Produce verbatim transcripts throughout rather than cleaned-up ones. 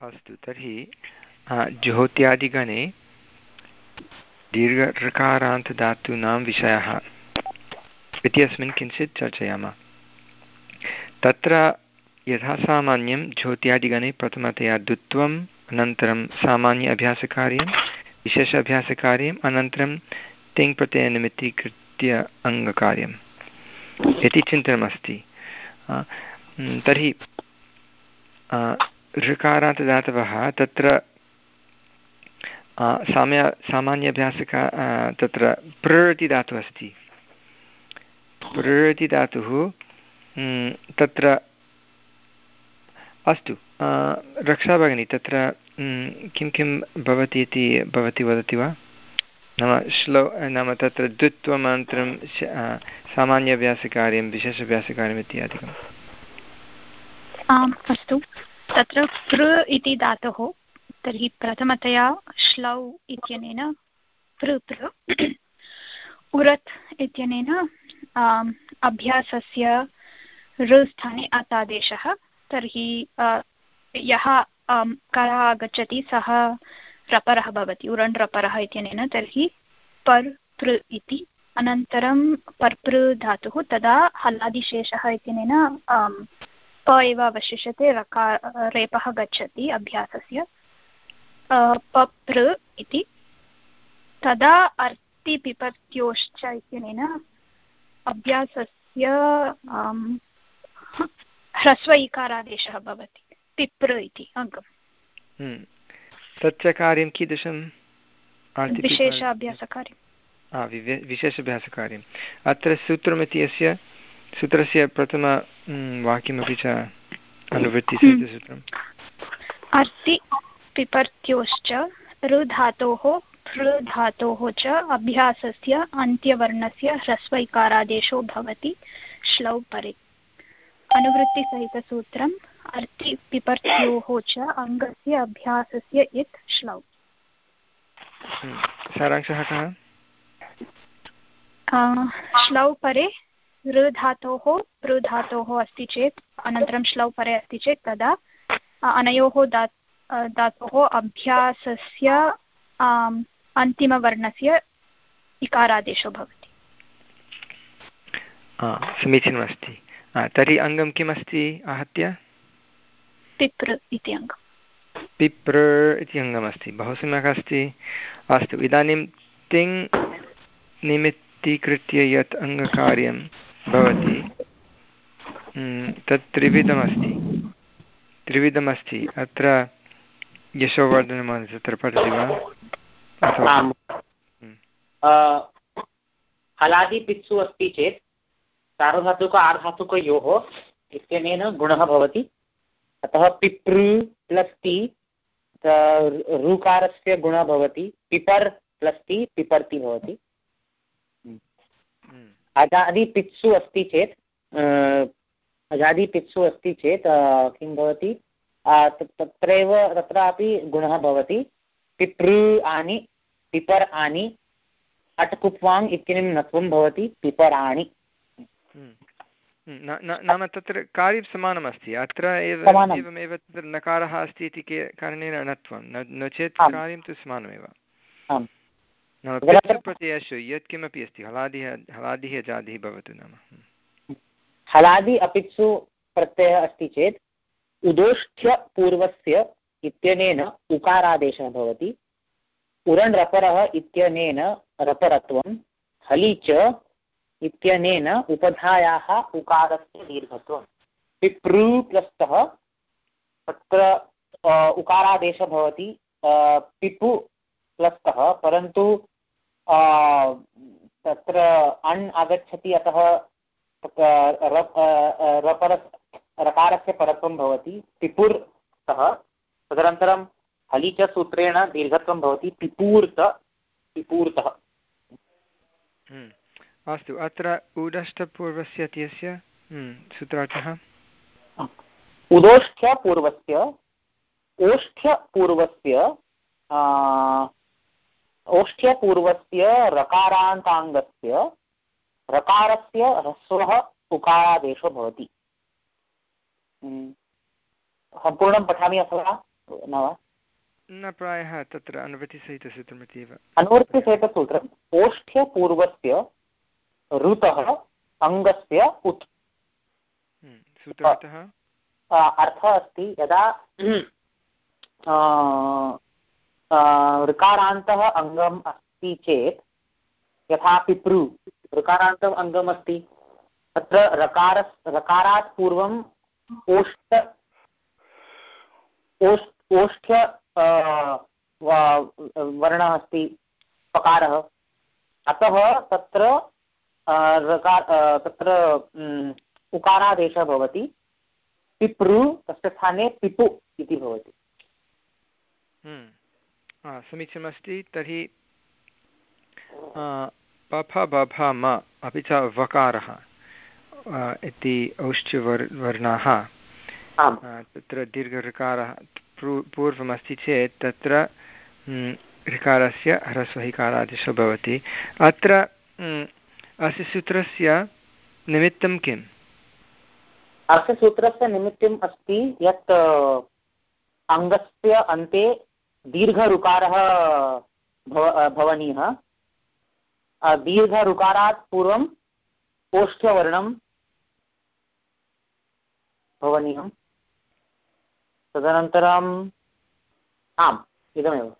अस्तु तर्हि ज्योत्यादिगणे दीर्घऋकारान्तधातूनां विषयः इत्यस्मिन् किञ्चित् चर्चयामः। तत्र यथा सामान्यं ज्योत्यादिगणे प्रथमतया द्वित्वम् अनन्तरं सामान्य अभ्यासकार्यं विशेष अभ्यासकार्यम् अनन्तरं तिङ् प्रत्ययनिमित्तीकृत्य अङ्गकार्यम् इति चिन्तनमस्ति। तर्हि ऋकारान्तदातवः तत्र साम्य सामान्य अभ्यासका तत्र प्र इति धातुः अस्ति। प्र इति धातुः तत्र अस्तु रक्षा भगिनी तत्र किं किं भवति इति भवती वदति वा? नाम श्लो नाम तत्र द्वित्वमनन्तरं सामान्य अभ्यासकार्यं विशेषाभ्यासकार्यम् इत्यादिकम्। आम् अस्तु तत्र पृ इति धातुः तर्हि प्रथमतया श्लौ इत्यनेन पृ पृ उरत् इत्यनेन अभ्यासस्य ऋ स्थाने अतादेशः। तर्हि यः करः आगच्छति सः रपरः भवति उरण् रपरः इत्यनेन तर्हि पर् पृ इति। अनन्तरं पर्पृ धातुः तदा हलादिशेषः इत्यनेन प एव अवशिष्यते रकार रेपः गच्छति अभ्यासस्य पप्र इति। तदा अर्तिपिपर्त्योश्च इत्यनेन अभ्यासस्य ह्रस्व इकारादेशः भवति पिप्र इति अङ्गम्। तच्च कार्यं कीदृशं? विशेष अभ्यासकार्यं विशेषाभ्यासकार्यम्। अत्र सूत्रमिति अस्य सूत्रस्य प्रथम वाक्यमपि च अनुवृत्तिसूत्रम्। अर्ति पिपर्त्योश्च ऋ धातोः पृ धातोः च अभ्यासस्य अन्त्यवर्णस्य ह्रस्व इकारादेशो भवति श्लौ परे। अनुवृत्तिसहितसूत्रम् अर्ति पिपर्त्योः च अङ्गस्य अभ्यासस्य इत् श्लौ। सारांशः कः? श्लौ परे ऋ धातोः पृ धातोः अस्ति चेत् अनन्तरं श्लौ परे अस्ति चेत् तदा अनयोः धा धातोः अभ्यासस्य अन्तिमवर्णस्य इकारादेशो भवति। समीचीनमस्ति। तर्हि अङ्गं किमस्ति आहत्य? पिप्र इति अङ्गम्। पिप्र इति अङ्गमस्ति। बहु सम्यक् अस्ति। अस्तु इदानीं तिङ् निमित्तीकृत्य यत् अङ्गकार्यं भवति तत् त्रिविधमस्ति त्रिविधमस्ति अत्र यशोवर्धनमहोदय तत्र पठति वा? हलादिपित्सु अस्ति चेत् सार्वधातुक आर्धातुकयोः इत्यनेन गुणः भवति। अतः पिपृ प्लस् ति ऋकारस्य गुणः भवति। पिपर् प्लस् ति पिपर्ति भवति। अजादिपित्सु अस्ति चेत् अजादिपित्सु अस्ति चेत् किं भवति? तत्रैव तत्रापि गुणः भवति। पिपृ आनि पिपर् आनि अट्कुप्वाङ् इत्यनेन नत्वं भवति पिपराणि। नाम तत्र कार्यं समानमस्ति। अत्र एव एवमेव तत्र नकारः अस्ति इति कारणेन णत्वं न चेत् कार्यं तु समानमेव। नाम पित्सु प्रत्ययेषु यत्किमपि अस्ति हलादिः हलादिः अजादिः भवतु नाम हलादि अपित्सु प्रत्ययः अस्ति चेत् उदोष्ठ्य पूर्वस्य इत्यनेन उकारादेशः भवति। उरण् रपरः इत्यनेन रपरत्वं हलि च इत्यनेन उपधायाः उकारस्य दीर्घत्वं। पिपृ प्लस्तः तत्र उकारादेशः भवति पिपु प्लस्तः परन्तु तत्र अण् आगच्छति अतः रपर रकारस्य परत्वं भवति पिपुर्तः। तदनन्तरं हलि च सूत्रेण दीर्घत्वं भवति पिपूर्त पिपूर्तः। अस्तु अत्र उदष्टपूर्वस्य इत्यस्य सूत्रार्थः उदोष्ठ्यपूर्वस्य ओष्ठ्यपूर्वस्य ओष्ठ्यपूर्वस्य रकारान्ताङ्गस्य रकारस्य ह्रस्वः उकारादेशो भवति। सम्पूर्णं पठामि अथवा न वा? न, प्रायः तत्र अनुवृत्तिसहितसूत्रमिति एव। अनुवृत्तिसहितसूत्रम् ओष्ठ्यपूर्वस्य ऋतः अङ्गस्य उत्। सूत्रतः अर्थः अस्ति यदा ऋकारान्तः अङ्गम् अस्ति चेत्, यथा पितृ ऋकारान्तम् अङ्गम् अस्ति, तत्र रकार रकारात् पूर्वम् ओष्ठ ओष्ठ ओष्ठ्य वर्णः अस्ति, पकारः। अतः तत्र रकार तत्र उकारादेशः भवति। पिपृ तस्य स्थाने पितु इति भवति। समीचीनमस्ति। तर्हि पफ बभ म अपि च वकारः इति औष्ठ्यवर् वर्णाः तत्र दीर्घऋकारः पूर्वमस्ति चेत् तत्र ऋकारस्य ह्रस्वहिकारादेशो भवति। अत्र अस्य सूत्रस्य निमित्तं किम्? अस्य सूत्रस्य निमित्तम् अस्ति यत् अङ्गस्य अन्ते दीर्घऋकारः भवनीयः। दीर्घऋकारात् पूर्वम् ओष्ठ्यवर्णं भवनीयं। तदनन्तरम् आम् इदमेव।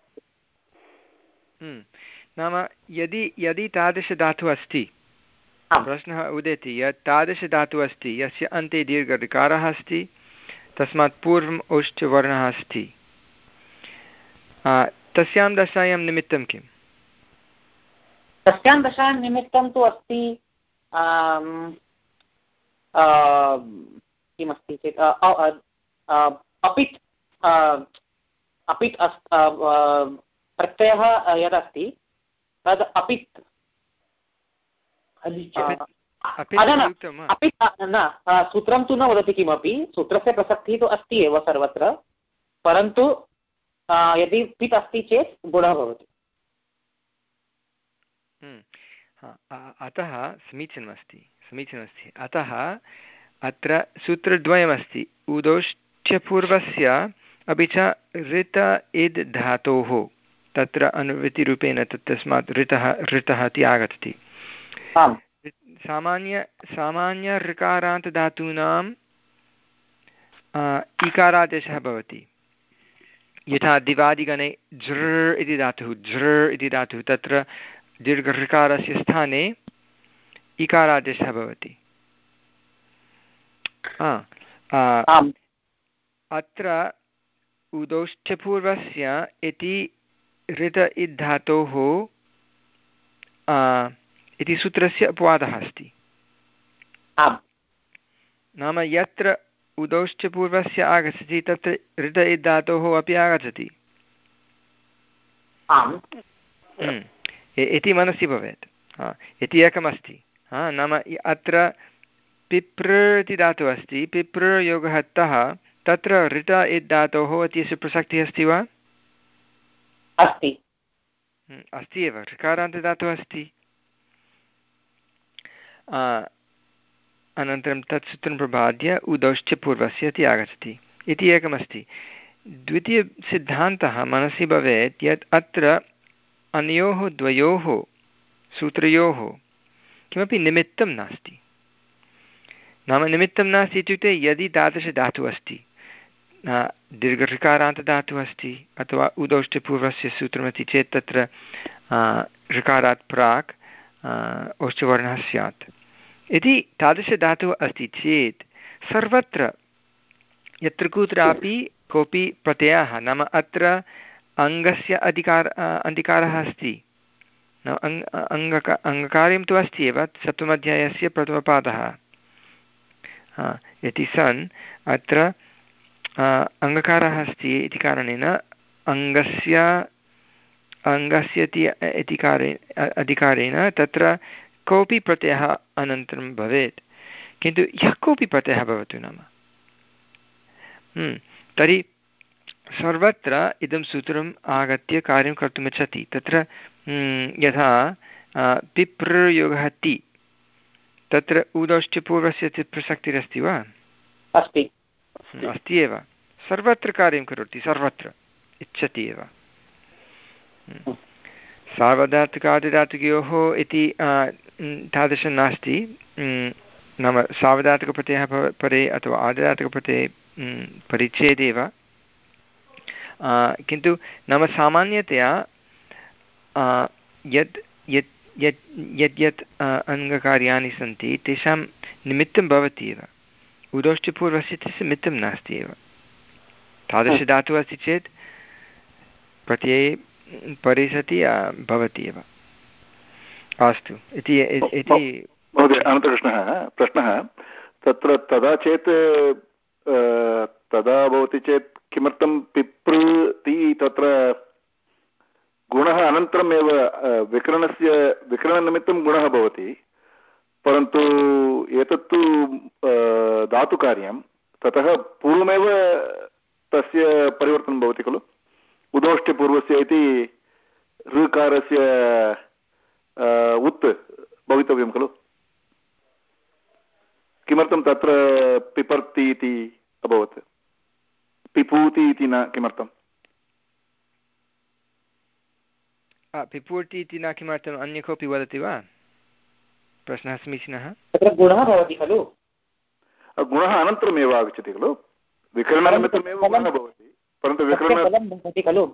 नाम यदि यदि तादृशधातुः अस्ति, प्रश्नः उदेति यत् तादृशधातुः अस्ति यस्य अन्ते दीर्घऋकारः अस्ति, तस्मात् पूर्वम् औष्ठ्यवर्णः अस्ति, तस्यां दशायां निमित्तं किम्? तस्यां दशायां निमित्तं तु अस्ति किमस्ति चेत् अपित् अपित् प्रत्ययः यदस्ति तद् अपित् अपित् न सूत्रं तु न वदति किमपि। सूत्रस्य प्रसक्तिः तु अस्ति एव सर्वत्र, परन्तु यदि पित् अस्ति चेत् गुणः भवति। अतः समीचीनमस्ति समीचीनमस्ति अतः अत्र सूत्रद्वयमस्ति, उदोष्ठ्यपूर्वस्य अपि च ऋत इद् धातोः तत्र अनुवृत्तिरूपेण तत् तस्मात् ऋतः ऋतः इति आगच्छति। सामान्य सामान्य ऋकारान्तधातूनां इकारादेशः भवति। यथा दिवादिगणे झृ इति धातुः झृ इति धातुः तत्र दीर्घऋकारस्य स्थाने इकारादेशः भवति। अत्र उदोष्ठ्यपूर्वस्य इति ऋत इद् धातोः इति सूत्रस्य अपवादः अस्ति। नाम यत्र उदोष्ठ्यपूर्वस्य आगच्छति तत्र ऋत इद् धातोः अपि आगच्छति इति मनसि भवेत्। इति एकमस्ति। नाम अत्र पिपृ इति धातुः अस्ति, पिपृ योगः तः तत्र ऋत इद् धातोः इत्यस्य प्रसक्तिः अस्ति वा? अस्ति अस्ति एव, ऋकारान्तधातुः अस्ति। अनन्तरं तत् सूत्रं प्रबाद्य उदौष्ठ्यपूर्वस्य इति आगच्छति इति एकमस्ति। द्वितीयसिद्धान्तः मनसि भवेत् यत् अत्र अनयोः द्वयोः सूत्रयोः किमपि निमित्तं नास्ति। नाम निमित्तं नास्ति इत्युक्ते यदि तादृशधातुः अस्ति, दीर्घऋकारान्तधातुः अस्ति अथवा उदौष्ठ्यपूर्वस्य सूत्रमस्ति चेत् तत्र ऋकारात् प्राक् औष्ठ्यवर्णः स्यात् इति तादृशधातुः अस्ति चेत् सर्वत्र यत्र कुत्रापि कोऽपि प्रत्ययः, नाम अत्र अङ्गस्य अधिकार अधिकारः अस्ति, अङ्गक अङ्गकार्यं तु अस्ति एव, सप्तमाध्यायस्य प्रथमपादः इति सन् अत्र अङ्गकारः अस्ति इति कारणेन अङ्गस्य अङ्गस्य इति अधिकारेण तत्र कोऽपि प्रत्ययः अनन्तरं भवेत्। किन्तु यः कोऽपि प्रत्ययः भवतु नाम तर्हि सर्वत्र इदं सूत्रम् आगत्य कार्यं कर्तुमिच्छति। तत्र यथा पिप्रयोगः ति तत्र उदौष्ठ्यपूर्वस्य प्रसक्तिरस्ति वा? अस्ति अस्ति एव। सर्वत्र कार्यं करोति, सर्वत्र इच्छति एव। सार्वधातुकार्धधातुकयोः इति तादृशं नास्ति, नाम सार्वधातुकप्रत्ययः परे अथवा आर्धधातुकप्रत्यये परिच्छेदेव, किन्तु नाम सामान्यतया यत् यत् यत् यत् यत् अङ्गकार्याणि सन्ति तेषां निमित्तं भवति एव, उदोष्टपूर्वस्य तस्य निमित्तं नास्ति एव। तादृशधातुः अस्ति चेत् प्रत्यये परे सति भवति एव। अस्तु इति महोदय, अनन्तकृष्णः प्रश्नः तत्र तदा चेत् तदा भवति चेत् किमर्थं पिपृति तत्र गुणः अनन्तरमेव विकरणस्य विकरणनिमित्तं गुणः भवति, परन्तु एतत्तु धातुकार्यं, ततः पूर्वमेव तस्य परिवर्तनं भवति खलु, उदोष्टपूर्वस्य इति ऋकारस्य उत् भवितव्यं खलु, किमर्थं तत्र पिपर्ति इति अभवत्, पिपूति इति न किमर्थम्? पिपूर्ति इति न किमर्थम्, अन्य कोऽपि वदति वा? प्रश्नः समीचीनः। तत्र गुणः भवति खलु, गुणः अनन्तरमेव आगच्छति खलु, विकरणनिमित्तमेव गुणः भवति, परन्तु विकरणं भवति खलु,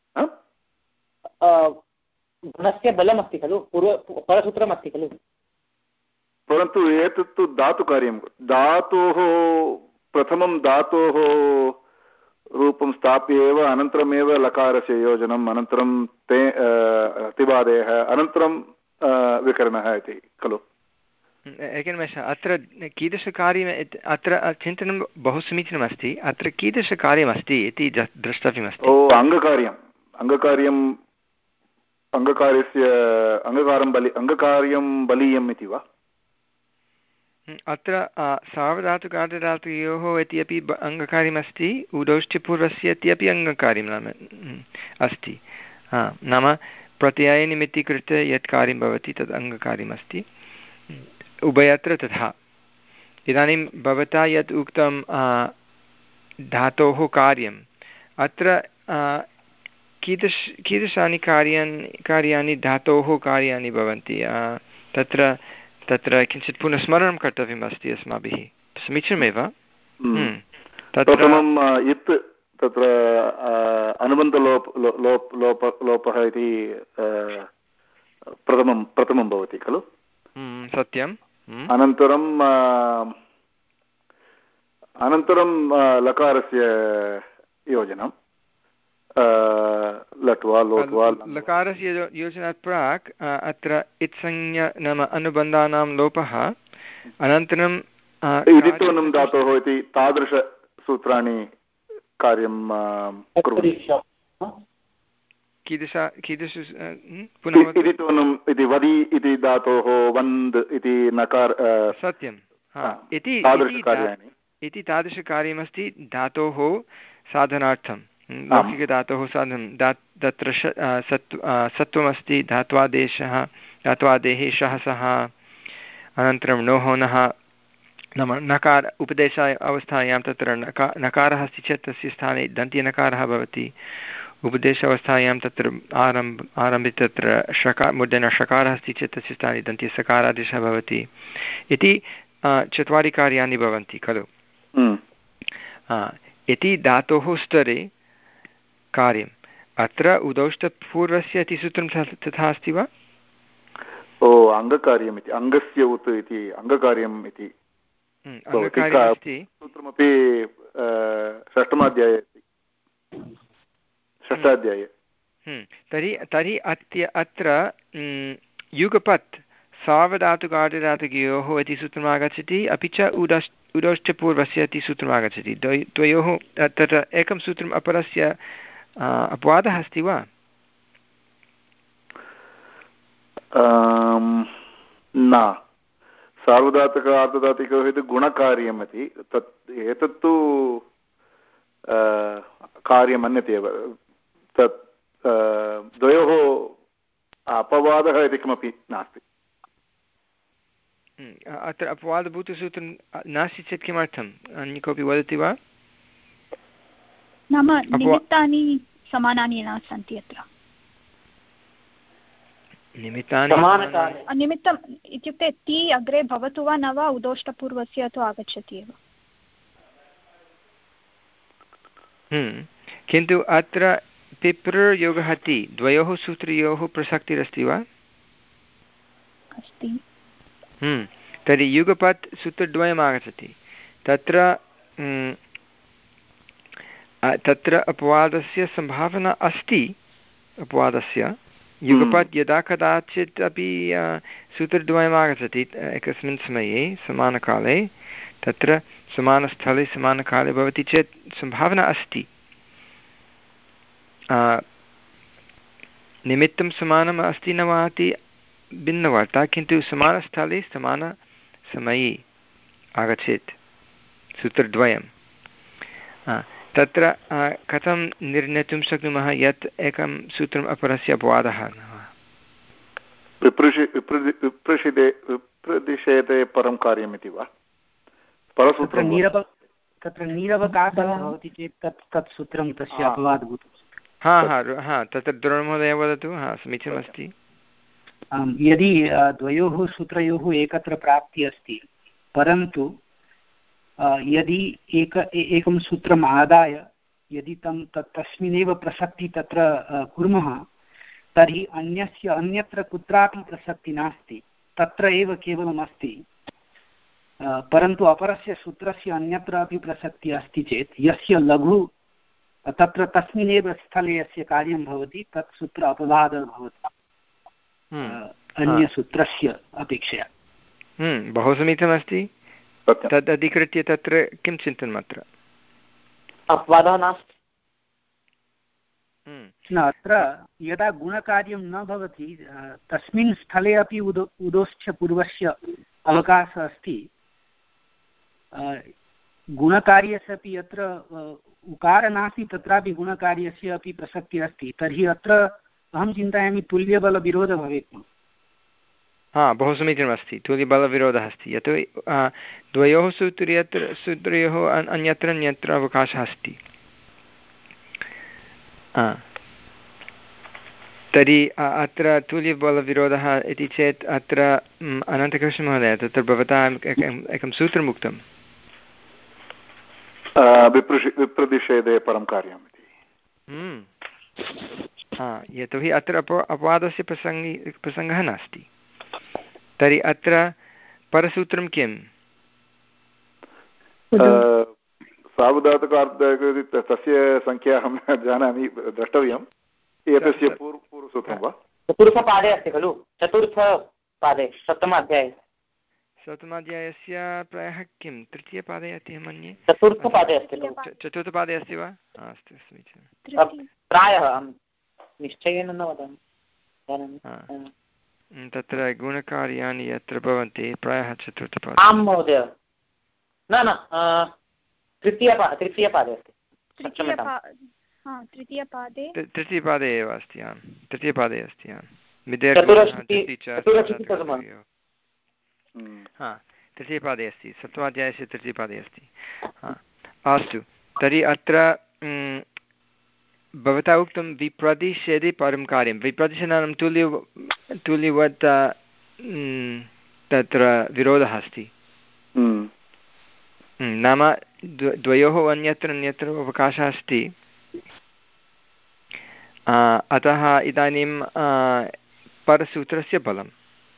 गुणस्य बलमस्ति खलु, पूर्व परसूत्रमस्ति खलु, परन्तु एतत्तु धातुकार्यं, धातोः प्रथमं धातोः रूपं स्थाप्य एव अनन्तरमेव लकारस्य योजनम्, अनन्तरं ते तिवादेः, अनन्तरं विकरणः इति खलु। एकनिमेषः, अत्र कीदृशकार्यम्, अत्र चिन्तनं बहु समीचीनमस्ति, अत्र कीदृशकार्यमस्ति इति द्रष्टव्यमस्ति। ओ अङ्गकार्यम्, अङ्गकार्यम् अङ्गकार्यस्य अङ्गकारं बलि अङ्गकार्यं बलीयम् इति वा? अत्र सार्वधातुकार्धधातुकयोः इति अपि अङ्गकार्यमस्ति, उदोष्टपूर्वस्य इत्यपि अङ्गकार्यं नाम अस्ति, नाम प्रत्ययनिमित्तीकृत्य यत् कार्यं भवति तद् अङ्गकार्यमस्ति, उभयत्र तथा। इदानीं भवता यत् उक्तं धातोः कार्यम्, अत्र कीदृश कीदृशानि कार्याणि कार्याणि धातोः कार्याणि भवन्ति, तत्र तत्र किञ्चित् पुनः स्मरणं कर्तव्यम् अस्ति अस्माभिः, समीचीनमेव। प्रथमं यत् तत्र अनुबन्धलोप लोप लोप लोपः इति प्रथमं प्रथमं भवति खलु, सत्यम्। अनन्तरं अनन्तरं लकारस्य योजनं, लट्वा लोट्वा, लकारस्य योजनात् प्राक् अत्र इत्संज्ञा नाम अनुबन्धानां लोपः, अनन्तरं इदित्वनं धातोः इति तादृशसूत्राणि कार्यं कुर्वन्ति। कीदृश कीदृश पुनः इदित्वनम् इति वदि इति धातोः वन्द् इति नकार, सत्यं, इति तादृशकार्याणि, इति तादृशकार्यमस्ति धातोः साधनार्थं, लौकिकधातोः साधनं। दा तत्र सत्व सत्वमस्ति, धात्वादेशः, धात्वादेः शः सः, अनन्तरं नोः नः, नाम नकार उपदेश अवस्थायां तत्र नका नकारः अस्ति चेत् तस्य स्थाने दन्त्यनकारः भवति, उपदेश अवस्थायां तत्र आरम्भ आरम्भे तत्र षकार मूर्धन्य षकारः अस्ति चेत् तस्य स्थाने दन्त्यसकारादेशः भवति इति चत्वारि कार्याणि भवन्ति खलु। इति धातोः स्तरे कार्यम्। अत्र उदौष्टपूर्वस्य इति सूत्रं तथा अस्ति वा? ओ अङ्गकार्यम् इति, अङ्गस्य उत् इति अङ्गकार्यम् इति अङ्गकार्यमस्ति, सूत्रमपि षष्ठमाध्याये अस्ति, षष्ठाध्याये। तर्हि तर्हि अत्य अत्र युगपत् सार्वधातुकार्धधातुकयोः इति सूत्रम् आगच्छति, अपि च उदश् उदौष्टपूर्वस्य इति सूत्रम् आगच्छति। द्वय द्वयोः तत्र एकं सूत्रम् अपरस्य अपवादः अस्ति वा? न, सार्वधातुक अर्धधातुकयोः इति गुणकार्यम् इति, तत् एतत्तु कार्यम् अन्यत् एव, तत् द्वयोः अपवादः इति किमपि नास्ति। अत्र अपवादभूतसूत्रं नास्ति चेत् किमर्थम्, अन्य कोऽपि वदति वा? नाम निमित्तानि समानानि न सन्ति अत्र निमित्तम् इत्युक्ते ति अग्रे भवतु वा न वा उदोष्टपूर्वस्य तु आगच्छति एव। किन्तु अत्र पिप्र ति द्वयोः सूत्रयोः प्रसक्तिरस्ति वा? अस्ति। तर्हि युगपत् सूत्रद्वयम् आगच्छति तत्र तत्र अपवादस्य सम्भावना अस्ति। अपवादस्य युगपत् यदा कदाचित् अपि सूत्रद्वयम् आगच्छति एकस्मिन् समये समानकाले तत्र समानस्थले समानकाले भवति चेत् सम्भावना अस्ति। निमित्तं समानम् अस्ति न वा इति भिन्नवार्ता किन्तु समानस्थले समानसमये आगच्छेत् सूत्रद्वयं। तत्र कथं निर्णेतुं शक्नुमः यत् एकं सूत्रम् अपरस्य अपवादः न वा? विप्रदिशेते परं कार्यमिति वा? परसूत्रं तत्र नीरवकाशः भवति चेत् तत् तत् सूत्रं तस्य अपवादभूतं। हा हा हा तत्र द्रोणमहोदय वदतु। हा समीचीनमस्ति। यदि द्वयोः सूत्रयोः एकत्र प्राप्तिः अस्ति परन्तु यदि एक एकं सूत्रम् आदाय यदि तं तत् तस्मिन्नेव प्रसक्ति तत्र कुर्मः तर्हि अन्यस्य अन्यत्र कुत्रापि प्रसक्तिः नास्ति तत्र एव केवलम् अस्ति। परन्तु अपरस्य सूत्रस्य अन्यत्रापि प्रसक्तिः अस्ति चेत् यस्य लघु तत्र तस्मिन्नेव स्थले यस्य कार्यं भवति तत् सूत्र अपवादः भवति अन्यसूत्रस्य अपेक्षया। बहु समीचीनमस्ति। तद् अधिकृत्य तत्र किं चिन्तनम् अत्र? अपवादः नास्ति। न अत्र यदा गुणकार्यं न भवति तस्मिन् स्थले अपि उदो उदोश्च पूर्वस्य अवकाशः अस्ति। गुणकार्यस्य अपि यत्र उकार नास्ति तत्रापि गुणकार्यस्य अपि प्रसक्तिः अस्ति तर्हि अत्र अहं चिन्तयामि तुल्यबलविरोधः भवेत्। हा बहु समीचीनमस्ति। तुल्यबलविरोधः अस्ति यतोहि द्वयोः सूत्रयत्र सूत्रयोः अन्यत्र अन्यत्र अवकाशः अस्ति। तर्हि अत्र तुल्यबलविरोधः इति चेत् अत्र अनन्तकृष्णमहोदय तत्र भवता एकं सूत्रम् उक्तं विप्रदिशेदे परं कार्यम् इति। यतोहि अत्र अप अपवादस्य प्रसङ्गी प्रसङ्गः नास्ति। तर्हि अत्र परसूत्रं किम्? सावधातुकार्धः तस्य संख्या अहं न जानामि द्रष्टव्यम्। एतस्य पूर्व पूर्वसूत्रं वा? चतुर्थपादे अस्ति खलु? चतुर्थपादे सप्तमाध्याये सप्तमाध्यायस्य प्रायः किं तृतीयपादे अस्ति अहं मन्ये। चतुर्थपादे अस्ति। चतुर्थपादे अस्ति वा? अस्तु समीचीनं। प्रायः अहं निश्चयेन न वदामि। तत्र गुणकार्याणि यत्र भवन्ति प्रायः चतुर्थपादे। आं महोदय। न न तृतीयपा तृतीयपादे अस्ति। तृतीयपादे तृतीयपादे एव अस्ति। आम् तृतीयपादे अस्ति। आम् हा तृतीयपादे अस्ति। सप्तमाध्यायस्य तृतीयपादे अस्ति। अस्तु तर्हि अत्र भवता उक्तं विप्रदिशेदे परं कार्यं। विप्रदिशनानं तुल्य तुल्यवत् तत्र विरोधः अस्ति। नाम द्वयोः अन्यत्र अन्यत्र अवकाशः अस्ति। अतः इदानीं परसूत्रस्य बलं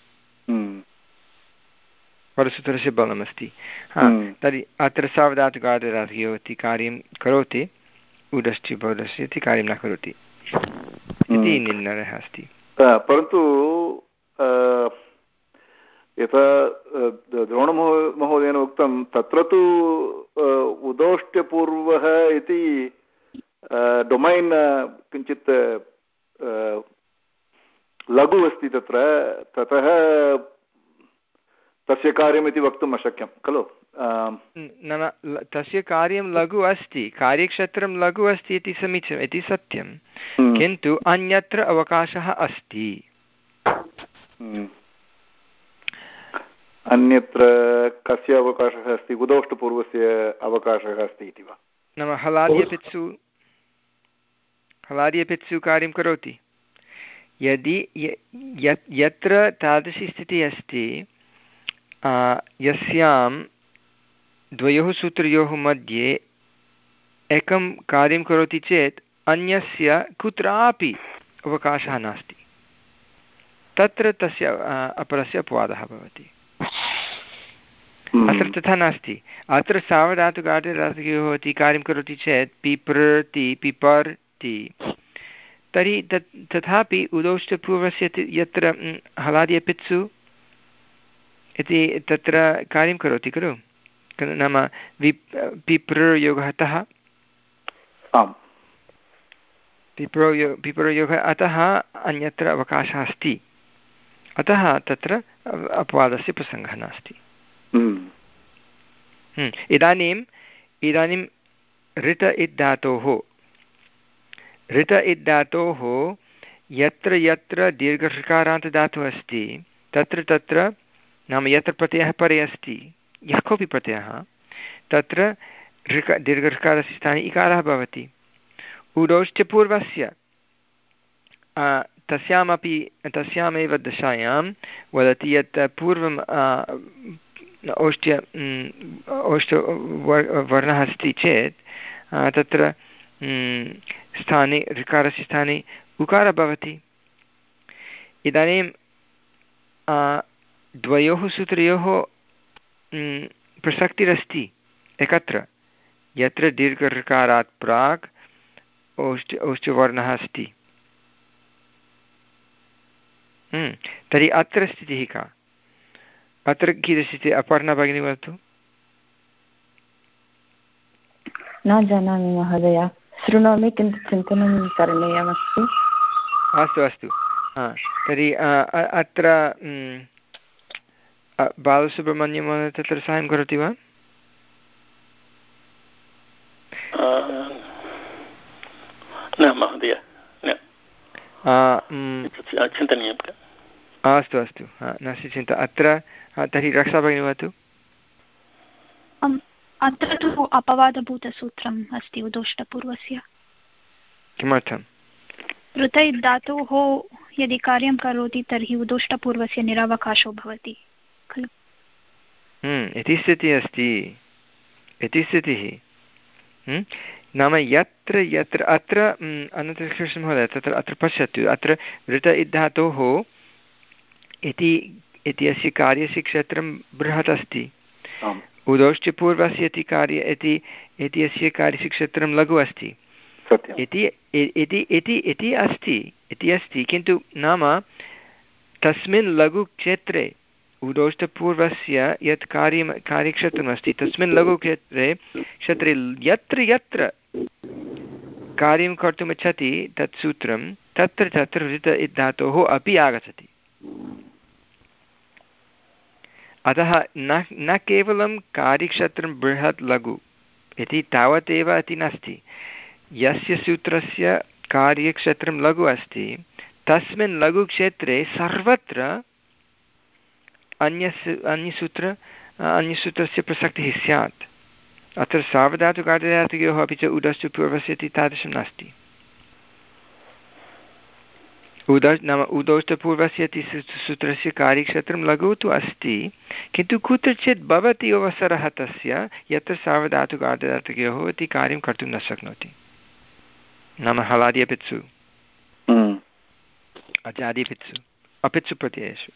परसूत्रस्य बलमस्ति। तर्हि अत्र सावधातुकार्धधातुकयोः इति कार्यं करोति उदश्च बोधस्य इति कार्यं न करोति इति निर्णयः अस्ति। परन्तु यथा द्रोणमहोदयेन उक्तं तत्र तु उदोष्ट्यपूर्वः इति डोमैन् किञ्चित् लघु अस्ति तत्र ततः तस्य कार्यमिति वक्तुम् अशक्यं खलु? नाम तस्य कार्यं लघु अस्ति कार्यक्षेत्रं लघु अस्ति इति समीचीनम् इति सत्यं किन्तु अन्यत्र अवकाशः अस्ति। अन्यत्र कस्य अवकाशः अस्ति? उदोष्टपूर्वस्य अवकाशः अस्ति इति वा? नाम हलाद्यपित्सु हलादियपित्सु कार्यं करोति। यदि यत्र तादृशी स्थितिः अस्ति यस्यां द्वयोः सूत्रयोः मध्ये एकं कार्यं करोति चेत् अन्यस्य कुत्रापि अवकाशः नास्ति, तत्र तस्य अपरस्य अपवादः भवति। अत्र तथा नास्ति। अत्र सावधातुकार्यधातुकयोः इति कार्यं करोति चेत् पिप्रति पिपर्ति, तर्हि तत् तथापि उदौष्टपूर्वस्य यत्र हलादियपित्सु इति तत्र कार्यं करोति खलु, नाम वि पिप्रयोगः अतः पिप्रयो पिप्रयोगः अतः अन्यत्र अवकाशः अस्ति, अतः तत्र अपवादस्य प्रसङ्गः नास्ति। इदानीम् इदानीं ऋत इद्धातोः ऋत इद्धातोः यत्र यत्र दीर्घऋकारान्तदातुः अस्ति तत्र तत्र नाम यत्र प्रत्ययः परे अस्ति, यः कोऽपि प्रत्ययः, तत्र ऋक दीर्घऋकारस्य स्थाने इकारः भवति। उदौष्ट्यपूर्वस्य तस्यामपि तस्यामेव दशायां वदति यत् पूर्वं औष्ट्य औष्ठ वर्णः अस्ति चेत् तत्र स्थाने ऋकारस्य स्थाने उकारः भवति। इदानीं द्वयोः सूत्रयोः प्रसक्तिरस्ति एकत्र, यत्र दीर्घऋकारात् प्राक् औष्ठ औष्ठवर्णः अस्ति। तर्हि अत्र स्थितिः का? अत्र कीदृशी स्थितिः? अपर्णा भगिनी वदतु। न जानामि महोदय, शृणोमि किन्तु चिन्तनं करणीयमस्ति। अस्तु अस्तु, तर्हि अत्र बालसुब्रह्मण्यं महोदय तत्र साहाय्यं करोति वा? न महोदय, चिन्तनीयम्। अस्तु अस्तु, नास्ति चिन्ता। अत्र तर्हि रक्षा भगिनी वदतु। अत्र तु अपवादभूतसूत्रम् अस्ति उदोष्टपूर्वस्य। किमर्थं? ऋत धातोः यदि कार्यं करोति तर्हि उदोष्टपूर्वस्य निरवकाशो भवति खलु। इति स्थितिः अस्ति, इति स्थितिः। नाम यत्र यत्र अत्र अनन्तकृष्ण महोदय तत्र अत्र पश्यतु, अत्र ऋत इद्धातोः इति इत्यस्य कार्यस्य क्षेत्रं बृहत् अस्ति, उदौष्ट्यपूर्वस्य इति कार्य इति इत्यस्य कार्यस्य क्षेत्रं लघु अस्ति इति इति इति इति अस्ति इति अस्ति किन्तु नाम तस्मिन् लघुक्षेत्रे उदौष्टपूर्वस्य यत् कार्यं कार्यक्षेत्रमस्ति तस्मिन् लघुक्षेत्रे क्षेत्रे यत्र यत्र कार्यं कर्तुमिच्छति तत् सूत्रं तत्र तत्र ऋत इद्धातोः अपि आगच्छति। अतः न न केवलं कार्यक्षेत्रं बृहत् लघु इति तावदेव इति नास्ति, यस्य सूत्रस्य कार्यक्षेत्रं लघु अस्ति तस्मिन् लघुक्षेत्रे सर्वत्र अन्यस्य अन्यसूत्र अन्यसूत्रस्य प्रसक्तिः स्यात्। अत्र सावधातुकार्यधातुकयोः अपि च उदौष्टपूर्वस्य इति तादृशं नास्ति। उदौ नाम उदौष्टपूर्वस्य इति सूत्रस्य कार्यक्षेत्रं लघु तु अस्ति, किन्तु कुत्रचित् भवति अवसरः तस्य यत्र सावधातुकार्यधातुकयोः इति कार्यं कर्तुं न शक्नोति, नाम हलादियपित्सु अजादिपित्सु अपित्सु प्रत्ययेषु।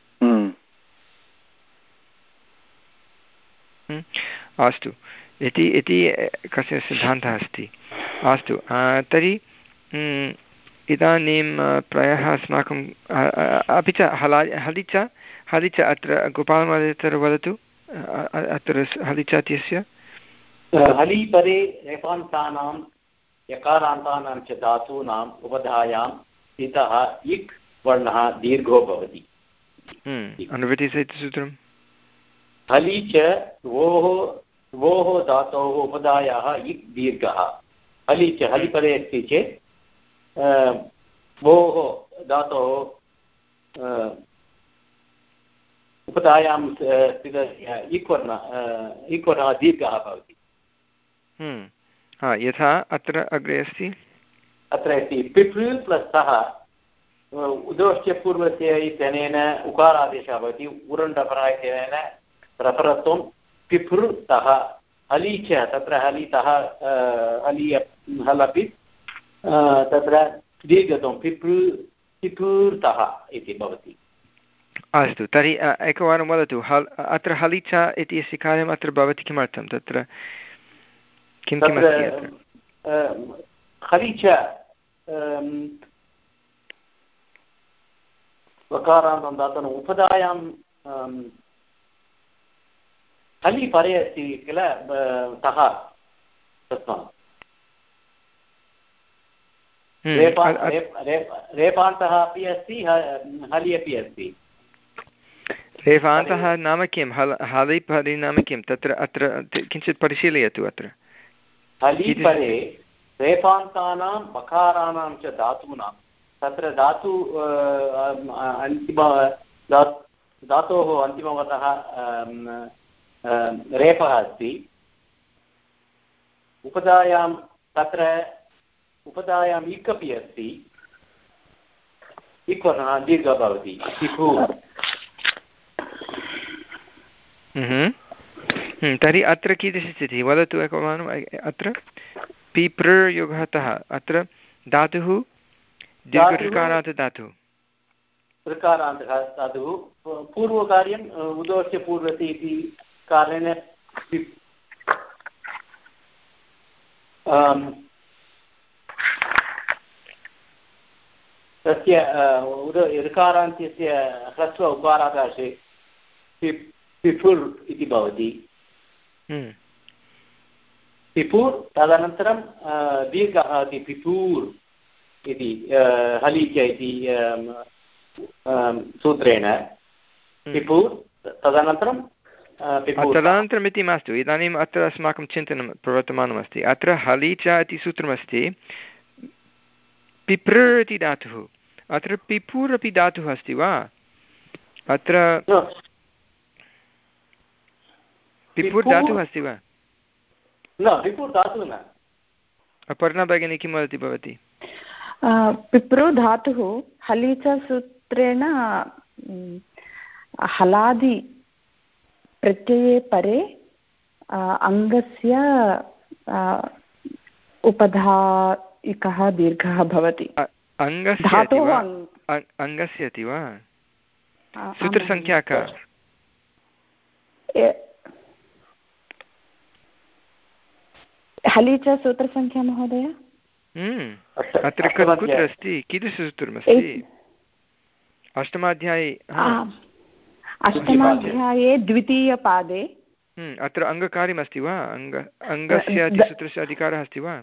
अस्तु, इति इति कस्य सिद्धान्तः अस्ति। अस्तु, तर्हि इदानीं प्रायः अस्माकं अपि च हला हलिच हलिच अत्र गोपालमहोदय अत्र वदतु। अत्र हलिच इत्यस्य हलिपरे रेफान्तानां यकारान्तानां च धातूनाम् उपधायाम् इतः इक् वर्णः दीर्घो भवति। अनुवृत्तिसहितसूत्रं हलि च वोः वोः धातोः उपधायाः इक् दीर्घः। हलि च हलिपरे अस्ति चेत् वोः धातोः उपधायां स्थितस्य इक् वर्णः इक् वर्णः दीर्घः भवति। यथा अत्र अग्रे अस्ति अत्र अस्ति पिपृ प्लस् सः उदोश्च पूर्वस्य इत्यनेन उकारादेशः भवति उरण्डपरा इत्यनेन रपरत्वं पिपृतः हलि च तत्र हलितः हलि हलपि तत्र दीर्घत्वं पिपृ पिपृतः इति भवति। अस्तु तर्हि एकवारं वदतु हल् अत्र हलिचा इति अस्य कार्यम् अत्र भवति किमर्थं तत्र किं किम् अस्ति अत्र हलिच वकारान्तं दातुम् उपधायां हलि परे अस्ति किल तः तस्मात् रेपान्तः अपि अस्ति हलि अपि अस्ति। रेफान्तः नाम किं हल हलि परि नाम किं तत्र अत्र किञ्चित् परिशीलयतु अत्र हलि परे रेफान्तानां मकाराणां च धातूनां तत्र धातु अन्तिम धातोः अन्तिमवतः रेफः अस्ति उपधायां तत्र उपधायाम् इक् अपि अस्ति इक् वर्णः दीर्घः भवति पिपु। तर्हि अत्र कीदृशी स्थितिः वदतु एकवारम् अत्र पिप्रयोगतः अत्र धातुः दीर्घऋकारात् धातुः ऋकारान्तः धातुः पूर्वकार्यम् उदोश्य पूर्वति इति कारणेन तस्य उद ऋकारान्त्यस्य ह्रस्व उकाराकाशे पिपुर् इति भवति। पिपुर् तदनन्तरं दीर्घः इति पिपूर् इति हलिच इति सूत्रेण पिपुर् तदनन्तरं तदनन्तरम् इति मास्तु इदानीम् अत्र अस्माकं चिन्तनं प्रवर्तमानमस्ति अत्र हलिच इति सूत्रमस्ति पिप्र इति धातुः अत्र पिपुर् अपि धातुः अस्ति वा अत्र पिपुर् धातुः अस्ति वा न पिपुर् धातुः न। अपर्णा भगिनी किं वदति भवती पिप्रु धातुः हलिच सूत्रेण हलादि प्रत्यये परे अङ्गस्य उपधा इकः दीर्घः भवति। अङ्गस्य अङ्गस्य इति वा सूत्रसङ्ख्या का हलिच सूत्रसङ्ख्या महोदय अत्र कुत्र अस्ति कीदृशसूत्रमस्ति अष्टमाध्याये अष्टमाध्याये द्वितीयपादे अत्र अङ्गकार्यमस्ति वा अङ्ग अङ्गस्य इति सूत्रस्य अधिकारः अस्ति वा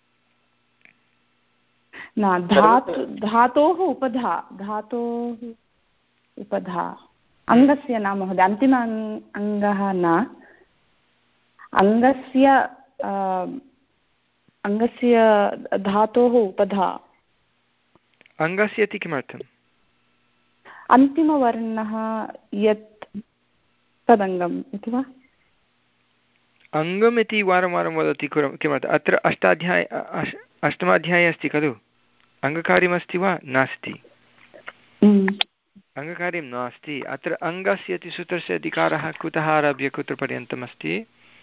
न धातु धातोः उपधा धातोः उपधा अङ्गस्य न महोदय अन्तिम अङ्गः न अङ्गस्य अङ्गस्य धातोः उपधा अङ्गस्य इति किमर्थम् अन्तिमवर्णः यत् तदङ्गम् इति वा अङ्गम् इति वारं वारं वदति किमर्थम् अत्र अष्टाध्याय अष्टमाध्याये अस्ति खलु अङ्गकार्यमस्ति वा नास्ति अङ्गकार्यं नास्ति अत्र अङ्गस्य इति सूत्रस्य अधिकारः कुतः आरभ्य कुत्र पर्यन्तम् अस्ति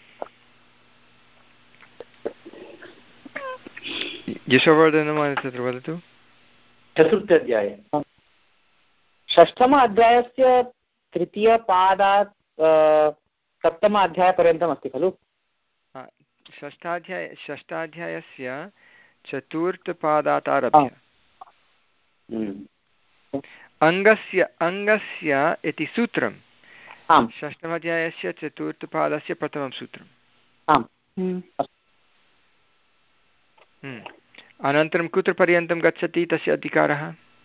यशोवर्धनं तत्र वदतु चतुर्थाध्याये षष्ठम अध्यायस्य तृतीयपादात् सप्तम अध्यायपर्यन्तम् अस्ति खलु षष्ठाध्याय षष्ठाध्यायस्य चतुर्थपादात् आरभ्य अङ्गस्य अङ्गस्य इति सूत्रं षष्ठमाध्यायस्य चतुर्थपादस्य प्रथमं सूत्रम् अनन्तरं कुत्र पर्यन्तं गच्छति तस्य अधिकारः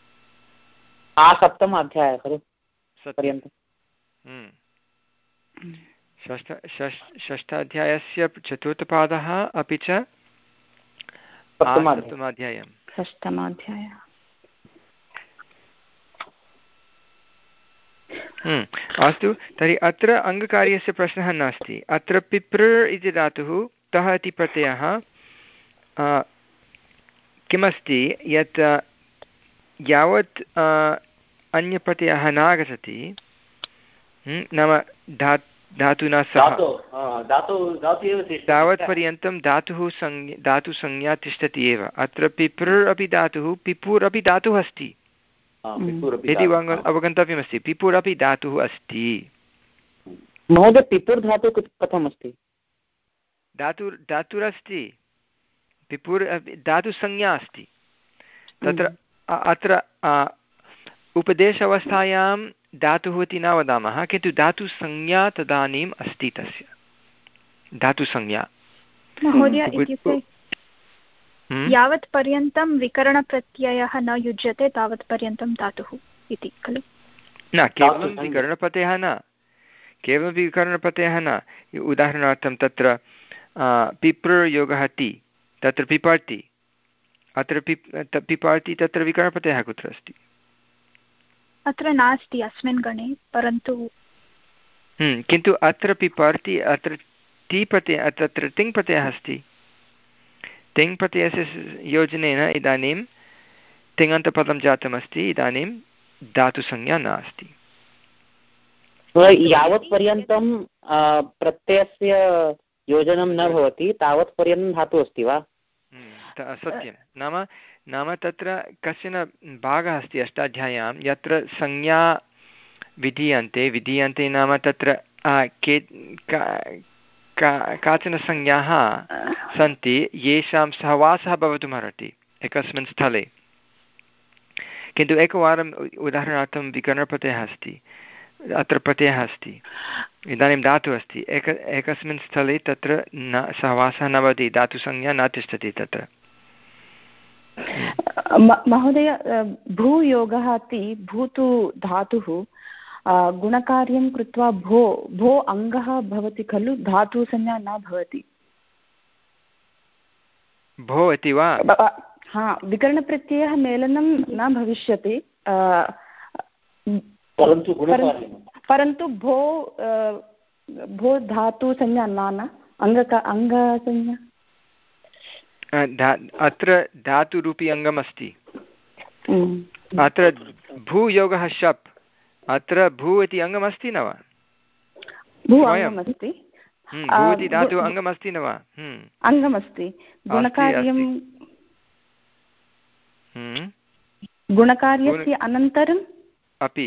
सप्तम अध्यायः खलु पर्यन्तं षष्ठ षष्ठाध्यायस्य चतुर्थपादः अपि च सप्तमाध्यायं षष्ठमाध्यायः अस्तु तर्हि अत्र अङ्गकार्यस्य प्रश्नः नास्ति अत्र पिप्र इति धातुः तः इति प्रत्ययः किमस्ति यत् यावत् अन्यप्रत्ययः नागच्छति नाम धा धातुना सह तावत्पर्यन्तं धातुः संज्ञा धातुसंज्ञा तिष्ठति एव। अत्र पिप्र अपि धातुः पिपुर् अपि धातुः अस्ति इति अवगन्तव्यमस्ति। पिपुर् अपि धातुः अस्ति। महोदय पिपुर् धातुः कथम् अस्ति? धातु धातुरस्ति पिपुर् धातुसंज्ञा अस्ति तत्र। अत्र उपदेश अवस्थायां धातुः इति न वदामः किन्तु धातुसंज्ञा तदानीम् अस्ति तस्य धातुसंज्ञा। महोदय इत्युक्ते यावत् पर्यन्तं विकरणप्रत्ययः न युज्यते तावत् पर्यन्तं धातुः इति खलु? न केवलं विकरणप्रत्ययः न केवलं विकरणप्रत्ययः न। उदाहरणार्थं तत्र पिप्र योगः ति तत्र पिपर्ति अत्र पिप् पिपार्ति तत्र विकरणप्रत्ययः कुत्र अस्ति? अत्र नास्ति अस्मिन् गणे परन्तु किन्तु अत्र पिपार्ति अत्र ति प्रत्ययः तत्र तिङ् प्रत्ययः अस्ति। तिङ् प्रत्ययस्य योजनेन इदानीं तिङन्तपदं जातमस्ति। इदानीं धातुसंज्ञा नास्ति। यावत् पर्यन्तं प्रत्ययस्य योजनं न भवति तावत् पर्यन्तं धातुः अस्ति वा? सत्यं नाम नाम तत्र कश्चन भागः अस्ति अष्टाध्याय्यां यत्र संज्ञा विधीयन्ते विधीयन्ते नाम तत्र के काचन संज्ञाः सन्ति येषां सहवासः भवितुमर्हति एकस्मिन् स्थले। किन्तु एकवारम् उदाहरणार्थं विकरणप्रत्ययः अस्ति अत्र प्रत्ययः अस्ति इदानीं धातुः अस्ति एक एकस्मिन् स्थले तत्र न सहवासः न भवति धातुसंज्ञा न तिष्ठति तत्र। महोदय भूयोगः अस्ति भूतु धातुः गुणकार्यं कृत्वा भो भो अङ्गः भवति खलु धातुसंज्ञा न भवति। भो इति वा? हा विकरणप्रत्ययः मेलनं न भविष्यति परन्तु भो भो धातुसंज्ञा न अङ्ग अङ्गसंज्ञा अत्र धातुरूपी अङ्गम् अस्ति। अत्र भूयोगः शप् अत्र भू इति अङ्गमस्ति न वा? भू अङ्गमस्ति भू इति धातु अङ्गमस्ति न वा? अङ्गमस्ति गुणकार्यं गुणकार्यस्य अनन्तरम् अपि